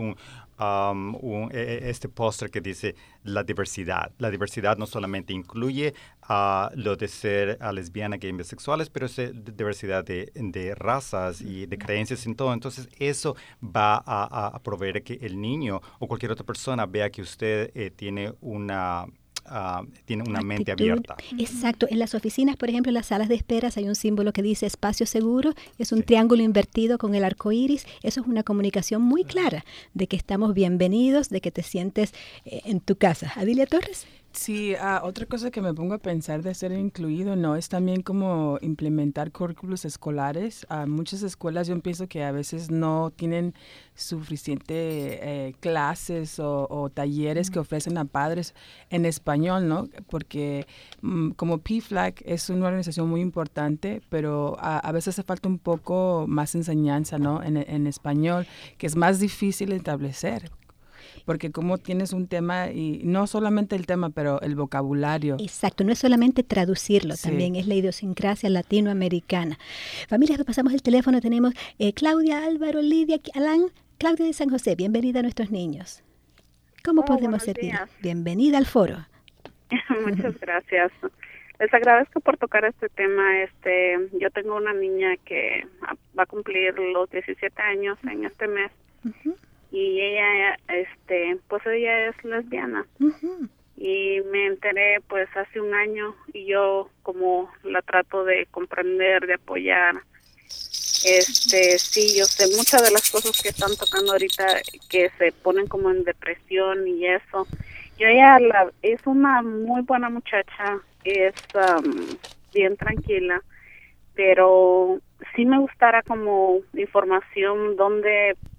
este póster que dice la diversidad no solamente incluye lo de ser lesbiana, gay, bisexuales, pero es diversidad de razas y de creencias en todo. Entonces eso va a proveer que el niño o cualquier otra persona vea que usted tiene una mente abierta. Exacto. En las oficinas, por ejemplo, en las salas de esperas hay un símbolo que dice espacio seguro, es un triángulo invertido con el arco iris. Eso es una comunicación muy clara de que estamos bienvenidos, de que te sientes en tu casa. Adilia Torres. Sí, otra cosa que me pongo a pensar de ser incluido, ¿no? Es también como implementar currículos escolares. Muchas escuelas yo pienso que a veces no tienen suficiente clases o talleres que ofrecen a padres en español, ¿no? Porque como PFLAG es una organización muy importante, pero a veces hace falta un poco más enseñanza, ¿no? En español, que es más difícil de establecer. Porque como tienes un tema, y no solamente el tema, pero el vocabulario. Exacto, no es solamente traducirlo, también es la idiosincrasia latinoamericana. Familias, pasamos el teléfono, tenemos Claudia, Álvaro, Lidia, Alan, Claudia de San José, bienvenida a nuestros niños. ¿Cómo podemos servir? Bienvenida al foro. Muchas gracias. Les agradezco por tocar este tema. Yo tengo una niña que va a cumplir los 17 años en este mes. Y ella, pues ella es lesbiana. Y me enteré pues hace un año y yo como la trato de comprender, de apoyar. Sí, yo sé muchas de las cosas que están tocando ahorita que se ponen como en depresión y eso. Yo ella es una muy buena muchacha, es bien tranquila, pero sí me gustara como información donde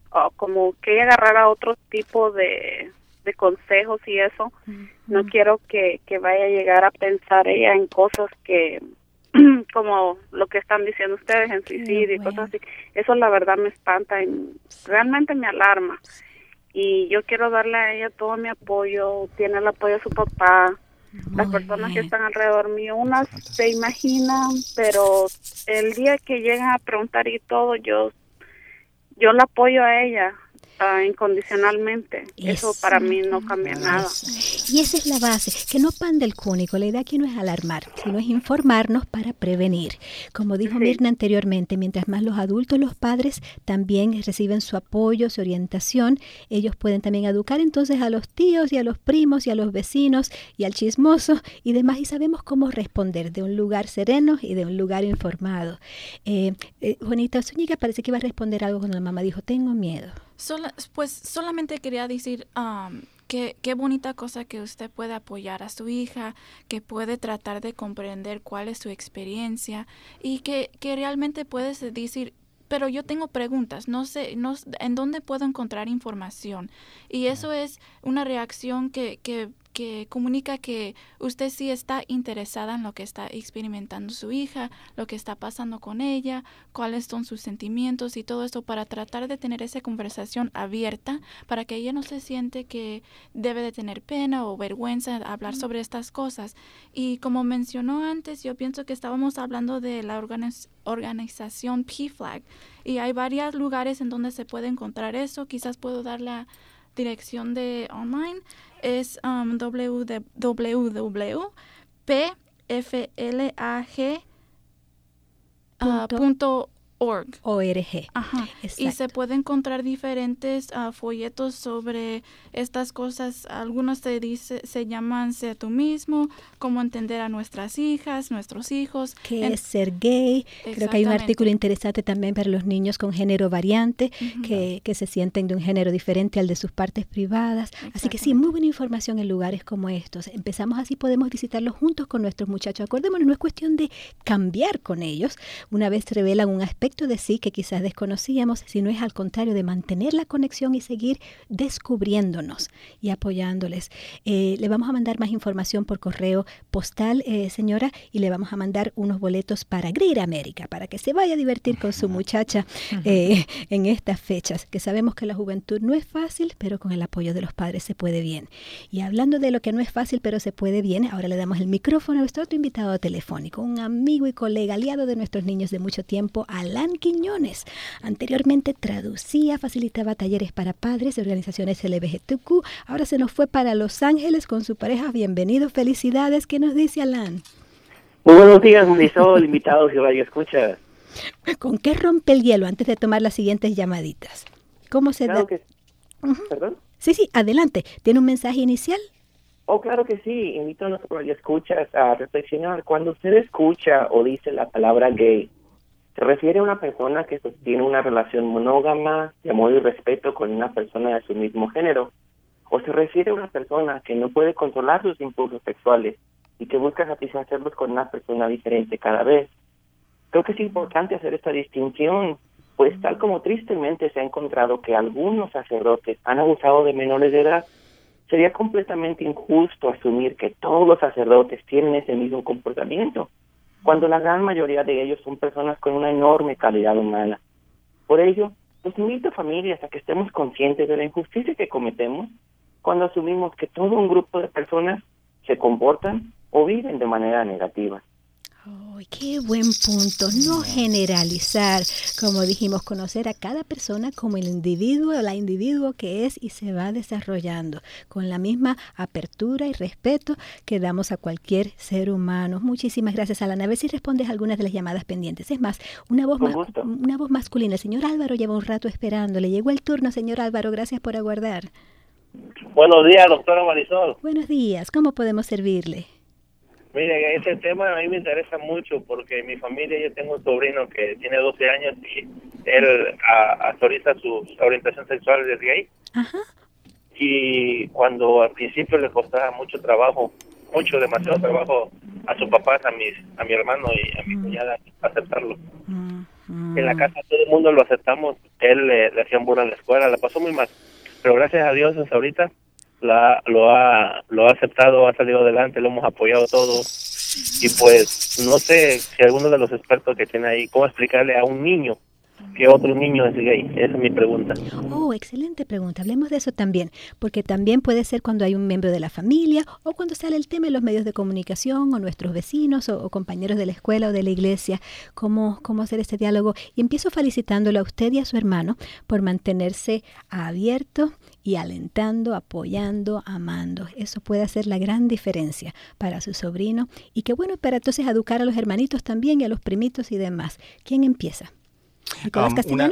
como que ella agarrara otro tipo de consejos y eso. No quiero que vaya a llegar a pensar ella en cosas que como lo que están diciendo ustedes, en suicidio y cosas así. Eso la verdad me espanta y realmente me alarma. Y yo quiero darle a ella todo mi apoyo. Tiene el apoyo de su papá. Las personas que están alrededor mío, unas se imaginan, pero el día que llegan a preguntar y todo, yo la apoyo a ella incondicionalmente. Eso para mí no cambia nada. Y esa es la base, que no pande el cúnico. La idea aquí no es alarmar, sino es informarnos para prevenir. Como dijo Mirna anteriormente, mientras más los adultos, los padres también reciben su apoyo, su orientación, ellos pueden también educar entonces a los tíos y a los primos y a los vecinos y al chismoso y demás, y sabemos cómo responder de un lugar sereno y de un lugar informado. Juanita Zúñiga parece que iba a responder algo cuando la mamá dijo, tengo miedo. Pues solamente quería decir qué bonita cosa que usted puede apoyar a su hija, que puede tratar de comprender cuál es su experiencia y que realmente puedes decir, pero yo tengo preguntas, no sé en dónde puedo encontrar información. Y eso es una reacción que comunica que usted sí está interesada en lo que está experimentando su hija, lo que está pasando con ella, cuáles son sus sentimientos y todo eso, para tratar de tener esa conversación abierta, para que ella no se siente que debe de tener pena o vergüenza de hablar sobre estas cosas. Y como mencionó antes, yo pienso que estábamos hablando de la organización PFLAG y hay varios lugares en donde se puede encontrar eso. Quizás puedo dar la dirección de online. Es www.pflag.org. Ajá. Y se puede encontrar diferentes folletos sobre estas cosas. Algunos se llaman Sé tú mismo, cómo entender a nuestras hijas, nuestros hijos. ¿Qué es ser gay? Creo que hay un artículo interesante también para los niños con género variante, que se sienten de un género diferente al de sus partes privadas. Así que sí, muy buena información en lugares como estos. Empezamos así, podemos visitarlos juntos con nuestros muchachos. Acordémonos, no es cuestión de cambiar con ellos. Una vez revelan un aspecto de sí que quizás desconocíamos, sino es al contrario de mantener la conexión y seguir descubriéndonos y apoyándoles. Le vamos a mandar más información por correo postal, señora, y le vamos a mandar unos boletos para Great America, para que se vaya a divertir con su muchacha en estas fechas, que sabemos que la juventud no es fácil, pero con el apoyo de los padres se puede bien. Y hablando de lo que no es fácil, pero se puede bien, ahora le damos el micrófono a nuestro otro invitado telefónico, un amigo y colega, aliado de nuestros niños de mucho tiempo, Alan Quiñones. Anteriormente traducía, facilitaba talleres para padres de organizaciones LGBTQ. Ahora se nos fue para Los Ángeles con su pareja. Bienvenido, felicidades. ¿Qué nos dice Alan? Muy buenos días, Marisol, invitados y radio escucha. ¿Con qué rompe el hielo antes de tomar las siguientes llamaditas? ¿Cómo se da? ¿Perdón? Sí, adelante. ¿Tiene un mensaje inicial? Oh, claro que sí. Invito a nuestros radioescuchas a reflexionar. Cuando usted escucha o dice la palabra gay, ¿se refiere a una persona que sostiene una relación monógama de amor y respeto con una persona de su mismo género? ¿O se refiere a una persona que no puede controlar sus impulsos sexuales y que busca satisfacerlos con una persona diferente cada vez? Creo que es importante hacer esta distinción, pues tal como tristemente se ha encontrado que algunos sacerdotes han abusado de menores de edad, sería completamente injusto asumir que todos los sacerdotes tienen ese mismo comportamiento, cuando la gran mayoría de ellos son personas con una enorme calidad humana. Por ello, los invito a familias a que estemos conscientes de la injusticia que cometemos cuando asumimos que todo un grupo de personas se comportan o viven de manera negativa. ¡Ay, qué buen punto! No generalizar, como dijimos, conocer a cada persona como el individuo o la individuo que es y se va desarrollando con la misma apertura y respeto que damos a cualquier ser humano. Muchísimas gracias, Alana. A ver si respondes a algunas de las llamadas pendientes. Es más, una voz masculina. El señor Álvaro lleva un rato esperando. Le llegó el turno, señor Álvaro. Gracias por aguardar. Buenos días, doctora Marisol. Buenos días. ¿Cómo podemos servirle? Mire, ese tema a mí me interesa mucho porque en mi familia yo tengo un sobrino que tiene 12 años y él autoriza su orientación sexual de gay. Ajá. Y cuando al principio le costaba mucho trabajo, demasiado trabajo a sus papás, a mi hermano y a mi cuñada aceptarlo. En la casa todo el mundo lo aceptamos. Él le hacían burla en la escuela, la pasó muy mal. Pero gracias a Dios hasta ahorita lo ha aceptado, ha salido adelante, lo hemos apoyado todos. Y pues no sé si alguno de los expertos que tiene ahí, cómo explicarle a un niño que otro niño es gay. Esa es mi pregunta. Oh, excelente pregunta. Hablemos de eso también, porque también puede ser cuando hay un miembro de la familia o cuando sale el tema en los medios de comunicación o nuestros vecinos o compañeros de la escuela o de la iglesia, cómo hacer este diálogo. Y empiezo felicitándolo a usted y a su hermano por mantenerse abierto y alentando, apoyando, amando. Eso puede hacer la gran diferencia para su sobrino y qué bueno para entonces educar a los hermanitos también y a los primitos y demás. ¿Quién empieza? ¿Nicolás Castellano?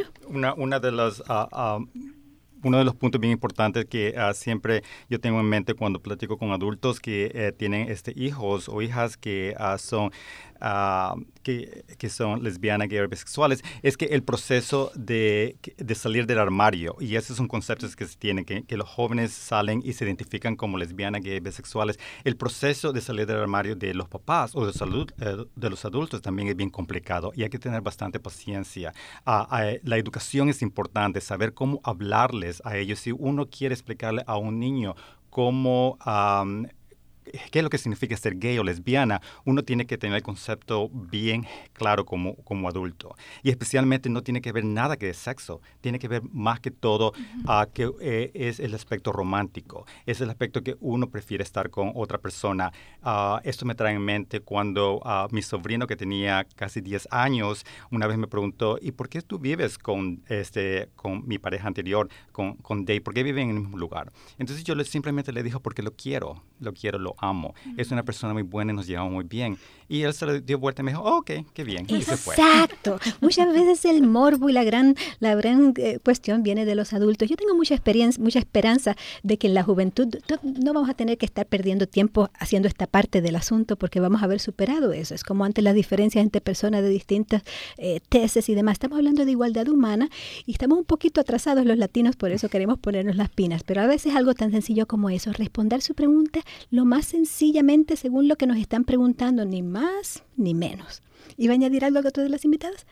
Uno de los puntos bien importantes que siempre yo tengo en mente cuando platico con adultos que tienen hijos o hijas que son lesbianas, gay o bisexuales, es que el proceso de salir del armario, y esos son conceptos que se tienen, que los jóvenes salen y se identifican como lesbianas, gay, bisexuales. El proceso de salir del armario de los papás o de los adultos también es bien complicado y hay que tener bastante paciencia. La educación es importante, saber cómo hablarles a ellos. Si uno quiere explicarle a un niño cómo qué es lo que significa ser gay o lesbiana, uno tiene que tener el concepto bien claro como adulto. Y especialmente no tiene que ver nada que de sexo, tiene que ver más que todo que es el aspecto romántico, es el aspecto que uno prefiere estar con otra persona. Esto me trae en mente cuando mi sobrino, que tenía casi 10 años, una vez me preguntó, ¿y por qué tú vives con mi pareja anterior, con Dave? ¿Por qué viven en el mismo lugar? Entonces yo simplemente le dije, porque lo quiero, lo amo. Es una persona muy buena y nos llevamos muy bien. Y él se le dio vuelta y me dijo, ok, qué bien. Y se fue. Exacto. Muchas veces el morbo y la gran cuestión viene de los adultos. Yo tengo mucha esperanza de que en la juventud no vamos a tener que estar perdiendo tiempo haciendo esta parte del asunto porque vamos a haber superado eso. Es como antes las diferencias entre personas de distintas tesis y demás. Estamos hablando de igualdad humana y estamos un poquito atrasados los latinos, por eso queremos ponernos las pilas. Pero a veces algo tan sencillo como eso, responder su pregunta lo más sencillamente según lo que nos están preguntando, ni más ni menos. ¿Iba a añadir algo a otro de las invitadas?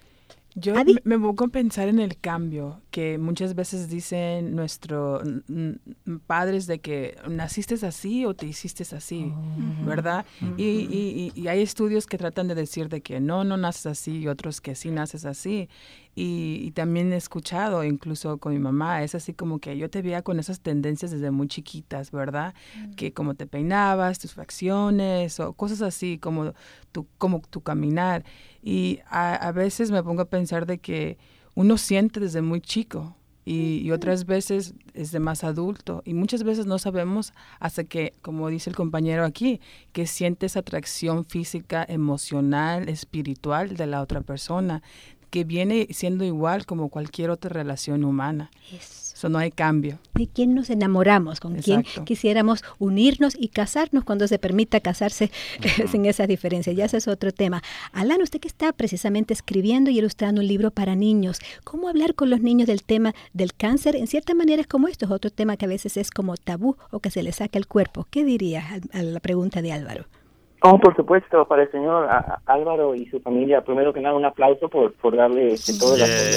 Yo me pongo a pensar en el cambio, que muchas veces dicen nuestros padres de que naciste así o te hiciste así, ¿verdad? Y hay estudios que tratan de decir de que no naces así y otros que sí naces así. Y también he escuchado, incluso con mi mamá, es así como que yo te veía con esas tendencias desde muy chiquitas, ¿verdad? Que como te peinabas, tus facciones o cosas así, como tu caminar. Y a veces me pongo a pensar de que uno siente desde muy chico y otras veces es de más adulto. Y muchas veces no sabemos hasta que, como dice el compañero aquí, que sientes atracción física, emocional, espiritual de la otra persona, que viene siendo igual como cualquier otra relación humana. Eso no hay cambio. ¿De quién nos enamoramos? ¿Con quién quisiéramos unirnos y casarnos cuando se permita casarse sin esas diferencias? Ya ese es otro tema. Alan, usted que está precisamente escribiendo y ilustrando un libro para niños, ¿cómo hablar con los niños del tema del cáncer? En cierta manera es como esto, es otro tema que a veces es como tabú o que se le saca el cuerpo. ¿Qué dirías a la pregunta de Álvaro? Oh, por supuesto, para el señor Álvaro y su familia, primero que nada un aplauso por darle todo el apoyo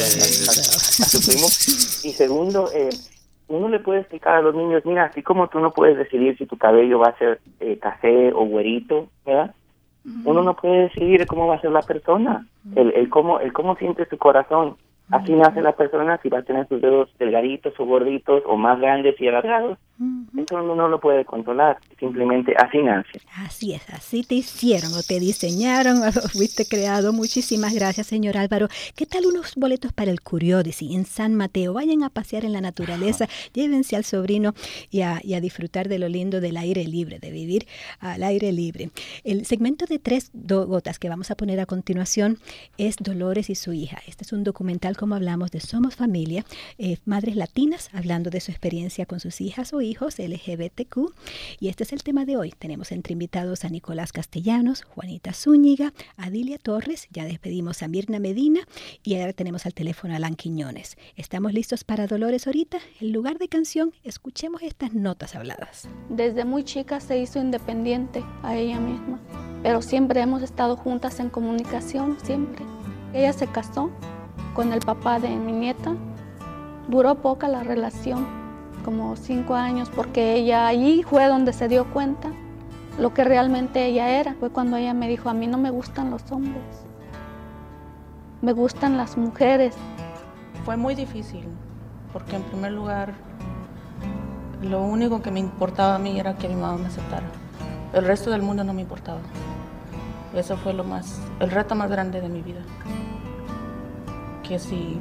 a su primo. Y segundo, uno le puede explicar a los niños, mira, así como tú no puedes decidir si tu cabello va a ser café o güerito, ¿verdad? Uno no puede decidir cómo va a ser la persona, el cómo siente su corazón. Así nace la persona, si va a tener sus dedos delgaditos o gorditos o más grandes y alargados. Eso uno no lo puede controlar, simplemente así nace. Así es, así te hicieron o te diseñaron o fuiste creado. Muchísimas gracias, señor Álvaro. ¿Qué tal unos boletos para el Curiosity en San Mateo? Vayan a pasear en la naturaleza, llévense al sobrino y a disfrutar de lo lindo del aire libre, de vivir al aire libre. El segmento de 3 gotas que vamos a poner a continuación es Dolores y su hija. Este es un documental, como hablamos, de Somos Familia, madres latinas hablando de su experiencia con sus hijas o hijos LGBTQ. Y este es el tema de hoy. Tenemos entre invitados a Nicolás Castellanos, Juanita Zúñiga, Adilia Torres, ya despedimos a Mirna Medina y ahora tenemos al teléfono a Alan Quiñones. ¿Estamos listos para Dolores ahorita? En lugar de canción, escuchemos estas notas habladas. Desde muy chica se hizo independiente a ella misma, pero siempre hemos estado juntas en comunicación, siempre. Ella se casó con el papá de mi nieta. Duró poca la relación, como 5 años, porque ella allí fue donde se dio cuenta lo que realmente ella era. Fue cuando ella me dijo, a mí no me gustan los hombres, me gustan las mujeres. Fue muy difícil, porque en primer lugar, lo único que me importaba a mí era que mi mamá me aceptara. El resto del mundo no me importaba. Eso fue el reto más grande de mi vida. Que si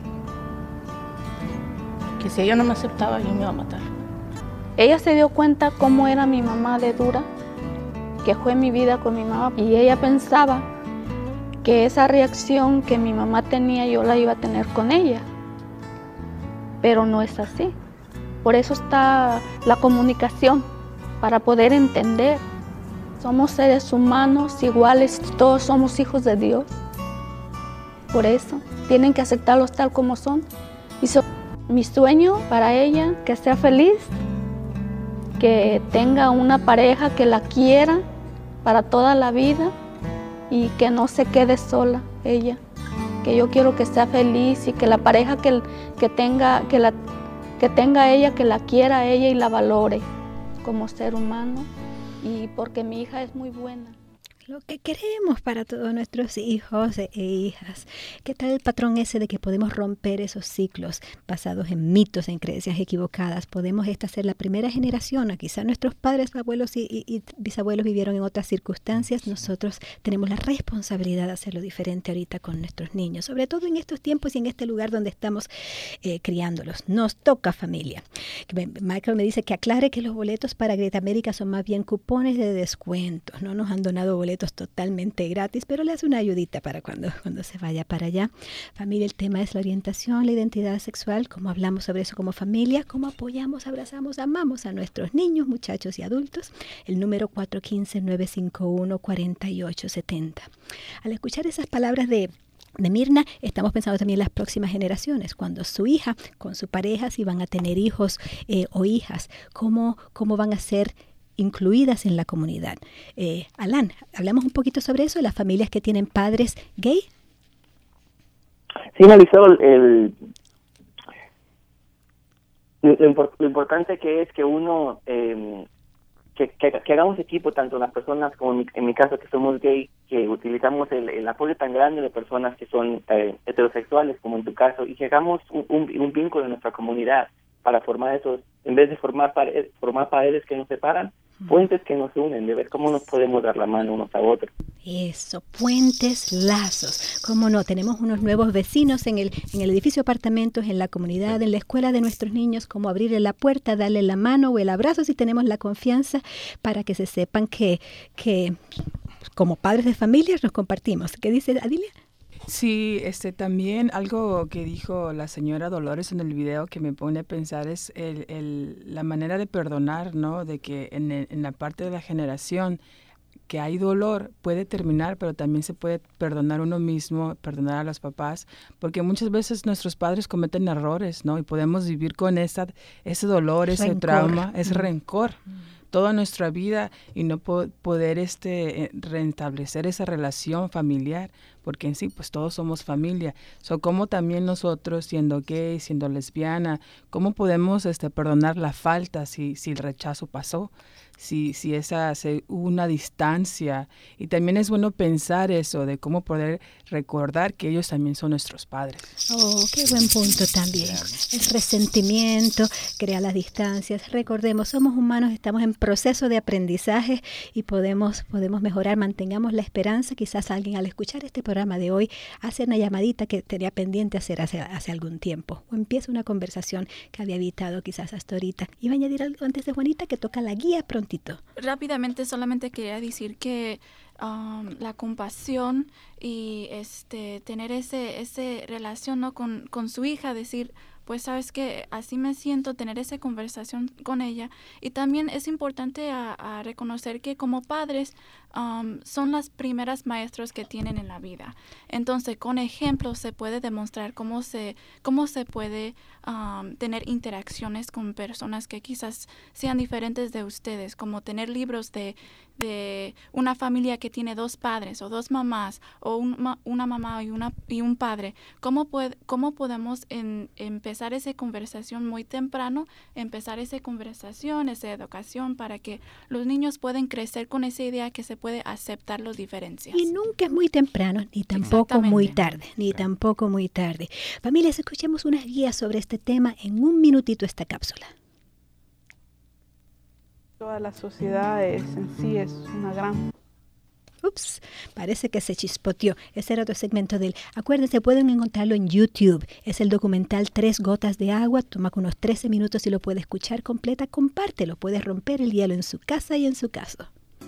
ella no me aceptaba, yo me iba a matar. Ella se dio cuenta cómo era mi mamá de dura, que fue mi vida con mi mamá, y ella pensaba que esa reacción que mi mamá tenía yo la iba a tener con ella, pero no es así. Por eso está la comunicación, para poder entender. Somos seres humanos iguales, todos somos hijos de Dios. Por eso tienen que aceptarlos tal como son. Mi sueño para ella, que sea feliz, que tenga una pareja que la quiera para toda la vida y que no se quede sola ella. Que yo quiero que sea feliz y que la pareja que tenga ella, que la quiera a ella y la valore como ser humano, y porque mi hija es muy buena. Lo que queremos para todos nuestros hijos e hijas. ¿Qué tal el patrón ese de que podemos romper esos ciclos basados en mitos, en creencias equivocadas? Podemos ser la primera generación. Quizá nuestros padres, abuelos y bisabuelos vivieron en otras circunstancias. Nosotros tenemos la responsabilidad de hacerlo diferente ahorita con nuestros niños, sobre todo en estos tiempos y en este lugar donde estamos criándolos. Nos toca, familia. Michael me dice que aclare que los boletos para Great America son más bien cupones de descuentos. No nos han donado boletos totalmente gratis, pero le hace una ayudita para cuando se vaya para allá. Familia, el tema es la orientación, la identidad sexual, cómo hablamos sobre eso como familia, cómo apoyamos, abrazamos, amamos a nuestros niños, muchachos y adultos. El número 415-951-4870. Al escuchar esas palabras de Mirna, estamos pensando también en las próximas generaciones, cuando su hija con su pareja, si van a tener hijos o hijas, cómo van a ser incluidas en la comunidad. Alan, hablamos un poquito sobre eso, de las familias que tienen padres gay. Sí, Marisol, lo importante que es que uno, que hagamos equipo, tanto las personas como en mi caso que somos gay, que utilizamos el apoyo tan grande de personas que son heterosexuales, como en tu caso, y que hagamos un vínculo en nuestra comunidad para formar esos, en vez de formar paredes que nos separan, puentes que nos unen, de ver cómo nos podemos dar la mano unos a otros. Eso, puentes, lazos. Cómo no, tenemos unos nuevos vecinos en el edificio apartamentos, en la comunidad, en la escuela de nuestros niños, cómo abrirle la puerta, darle la mano o el abrazo si tenemos la confianza, para que se sepan que como padres de familia nos compartimos. ¿Qué dice Adilia? Sí, también algo que dijo la señora Dolores en el video que me pone a pensar es la manera de perdonar, ¿no? De que en la parte de la generación que hay dolor puede terminar, pero también se puede perdonar uno mismo, perdonar a los papás, porque muchas veces nuestros padres cometen errores, ¿no? Y podemos vivir con ese dolor, ese trauma, ese rencor toda nuestra vida y no poder restablecer esa relación familiar, porque en sí pues todos somos familia. Como también nosotros, siendo gay, siendo lesbiana, cómo podemos perdonar la falta si el rechazo pasó, si hubo una distancia. Y también es bueno pensar eso, de cómo poder recordar que ellos también son nuestros padres. Oh, qué buen punto también. El resentimiento crea las distancias. Recordemos, somos humanos, estamos en proceso de aprendizaje y podemos mejorar. Mantengamos la esperanza. Quizás alguien al escuchar este programa de hoy hace una llamadita que tenía pendiente hacer hace algún tiempo, o empieza una conversación que había evitado quizás hasta ahorita. Iba a añadir algo antes de Juanita, que toca la guía prontito. Rápidamente solamente quería decir que la compasión y tener ese relación, ¿no? con su hija, decir, pues sabes que así me siento, tener esa conversación con ella. Y también es importante a reconocer que como padres son las primeras maestros que tienen en la vida. Entonces, con ejemplos se puede demostrar cómo se puede tener interacciones con personas que quizás sean diferentes de ustedes, como tener libros de una familia que tiene 2 padres o 2 mamás o una mamá y un padre. ¿Cómo podemos empezar esa conversación muy temprano, empezar esa conversación, esa educación para que los niños puedan crecer con esa idea que se puede aceptar las diferencias? Y nunca es muy temprano, ni tampoco muy tarde, Familias, escuchemos unas guías sobre este tema en un minutito esta cápsula. Toda la sociedad en sí es una gran... Ups, parece que se chispoteó. Ese era otro segmento de él. Acuérdense, pueden encontrarlo en YouTube. Es el documental 3 gotas de agua. Toma unos 13 minutos y lo puede escuchar completa. Compártelo. Puedes romper el hielo en su casa y en su caso.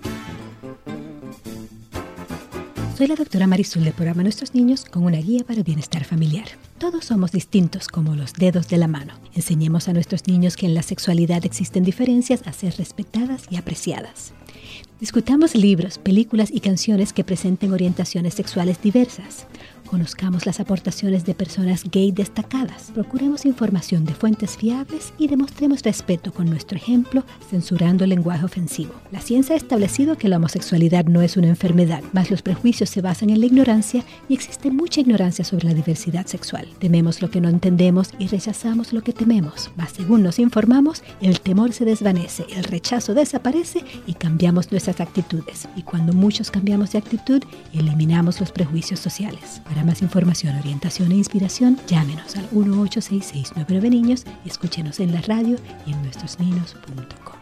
Soy la doctora Marisol del programa Nuestros Niños con una guía para el bienestar familiar. Todos somos distintos como los dedos de la mano. Enseñemos a nuestros niños que en la sexualidad existen diferencias a ser respetadas y apreciadas. Discutamos libros, películas y canciones que presenten orientaciones sexuales diversas. Conozcamos las aportaciones de personas gay destacadas. Procuremos información de fuentes fiables y demostremos respeto con nuestro ejemplo, censurando el lenguaje ofensivo. La ciencia ha establecido que la homosexualidad no es una enfermedad, mas los prejuicios se basan en la ignorancia y existe mucha ignorancia sobre la diversidad sexual. Tememos lo que no entendemos y rechazamos lo que tememos. Mas según nos informamos, el temor se desvanece, el rechazo desaparece y cambiamos nuestras actitudes. Y cuando muchos cambiamos de actitud, eliminamos los prejuicios sociales. Para más información, orientación e inspiración, llámenos al 1-866-99-NIños y escúchenos en la radio y en nuestrosniños.com.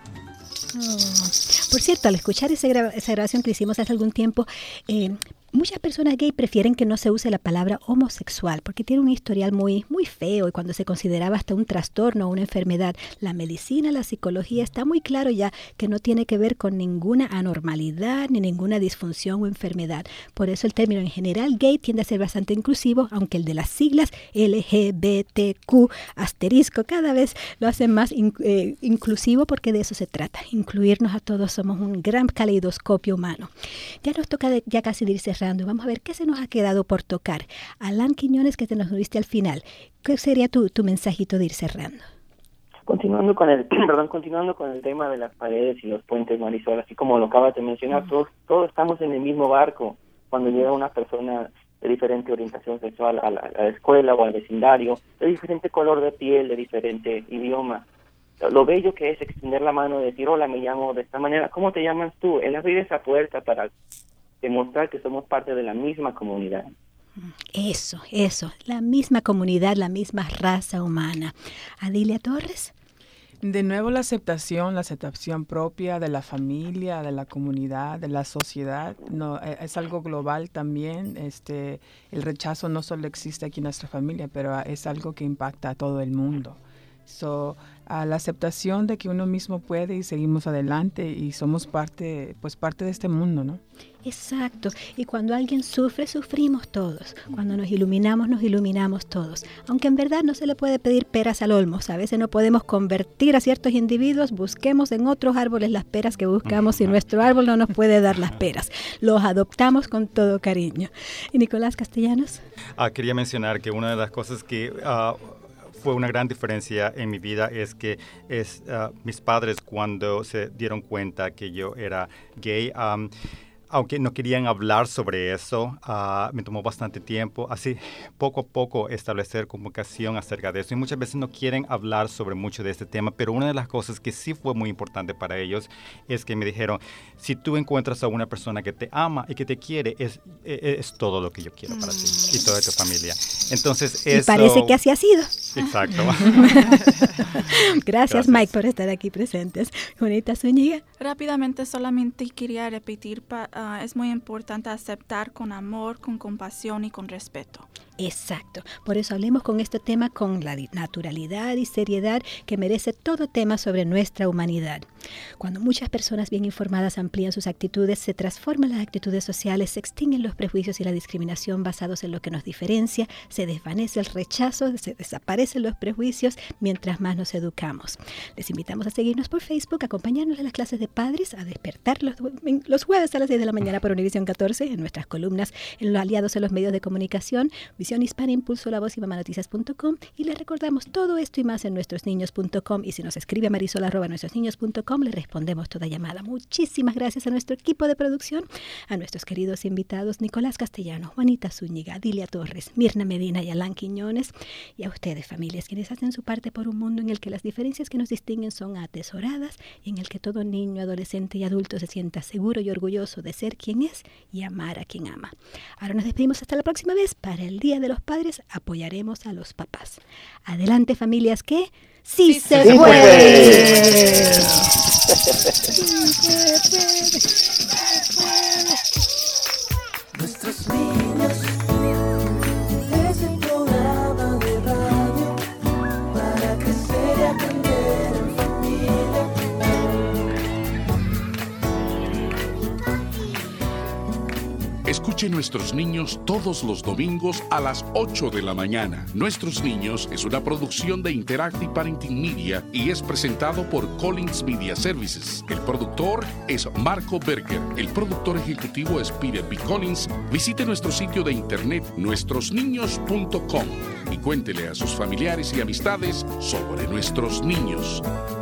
Por cierto, al escuchar esa grabación que hicimos hace algún tiempo, muchas personas gay prefieren que no se use la palabra homosexual porque tiene un historial muy, muy feo y cuando se consideraba hasta un trastorno o una enfermedad. La medicina, la psicología está muy claro ya que no tiene que ver con ninguna anormalidad ni ninguna disfunción o enfermedad. Por eso el término en general gay tiende a ser bastante inclusivo, aunque el de las siglas LGBTQ asterisco cada vez lo hacen más inclusivo porque de eso se trata. Incluirnos a todos, somos un gran caleidoscopio humano. Ya nos toca ya casi irse. Vamos a ver qué se nos ha quedado por tocar. Alan Quiñones, que te nos viste al final, ¿qué sería tu mensajito de ir cerrando? Continuando con el tema de las paredes y los puentes, Marisol, así como lo acabas de mencionar, todos estamos en el mismo barco. Cuando llega una persona de diferente orientación sexual a la escuela o al vecindario, de diferente color de piel, de diferente idioma, lo bello que es extender la mano y decir, hola, me llamo de esta manera, ¿cómo te llamas tú? El abrir esa puerta para demostrar que somos parte de la misma comunidad. Eso, la misma comunidad, la misma raza humana. Adilia Torres. De nuevo la aceptación propia de la familia, de la comunidad, de la sociedad, no es algo global también. El rechazo no solo existe aquí en nuestra familia, pero es algo que impacta a todo el mundo. A la aceptación de que uno mismo puede y seguimos adelante y somos parte de este mundo, ¿no? Exacto. Y cuando alguien sufre, sufrimos todos. Cuando nos iluminamos todos. Aunque en verdad no se le puede pedir peras al olmo. A veces no podemos convertir a ciertos individuos. Busquemos en otros árboles las peras que buscamos si nuestro árbol no nos puede dar las peras. Los adoptamos con todo cariño. ¿Y Nicolás Castellanos? Quería mencionar que una de las cosas que fue una gran diferencia en mi vida es que mis padres, cuando se dieron cuenta que yo era gay, aunque no querían hablar sobre eso, me tomó bastante tiempo, así poco a poco establecer comunicación acerca de eso. Y muchas veces no quieren hablar sobre mucho de este tema, pero una de las cosas que sí fue muy importante para ellos es que me dijeron, si tú encuentras a una persona que te ama y que te quiere, es todo lo que yo quiero para ti y toda tu familia. Entonces, y parece que así ha sido. Exacto. Gracias, Mike, por estar aquí presentes. Juanita Zúñiga. Rápidamente, solamente quería repetir, es muy importante aceptar con amor, con compasión y con respeto. Exacto. Por eso hablemos con este tema con la naturalidad y seriedad que merece todo tema sobre nuestra humanidad. Cuando muchas personas bien informadas amplían sus actitudes, se transforman las actitudes sociales, se extinguen los prejuicios y la discriminación basados en lo que nos diferencia, se desvanece el rechazo, se desaparecen los prejuicios mientras más nos educamos. Les invitamos a seguirnos por Facebook, acompañarnos en las clases de padres, a despertar los jueves a las 6 de la mañana por Univisión 14, en nuestras columnas, en los aliados en los medios de comunicación, Visión Hispana, Impulso, La Voz y mamanoticias.com. Y les recordamos todo esto y más en nuestrosniños.com. Y si nos escribe a marisol@nuestrosniños.com, le respondemos toda llamada. Muchísimas gracias a nuestro equipo de producción, a nuestros queridos invitados Nicolás Castellano, Juanita Zúñiga, Dilia Torres, Mirna Medina y Alan Quiñones, y a ustedes, familias, quienes hacen su parte por un mundo en el que las diferencias que nos distinguen son atesoradas y en el que todo niño, adolescente y adulto se sienta seguro y orgulloso de ser quien es y amar a quien ama. Ahora nos despedimos hasta la próxima vez. Para el Día de los Padres apoyaremos a los papás. Adelante, familias, que ¡sí se puede! Nuestros niños, ese programa de radio para crecer y aprender en familia. Escuche Nuestros Niños todos los domingos a las 8 de la mañana. Nuestros Niños es una producción de Interactive Parenting Media y es presentado por Collins Media Services. El productor es Marco Berger. El productor ejecutivo es Peter B. Collins. Visite nuestro sitio de internet nuestrosniños.com y cuéntele a sus familiares y amistades sobre nuestros niños.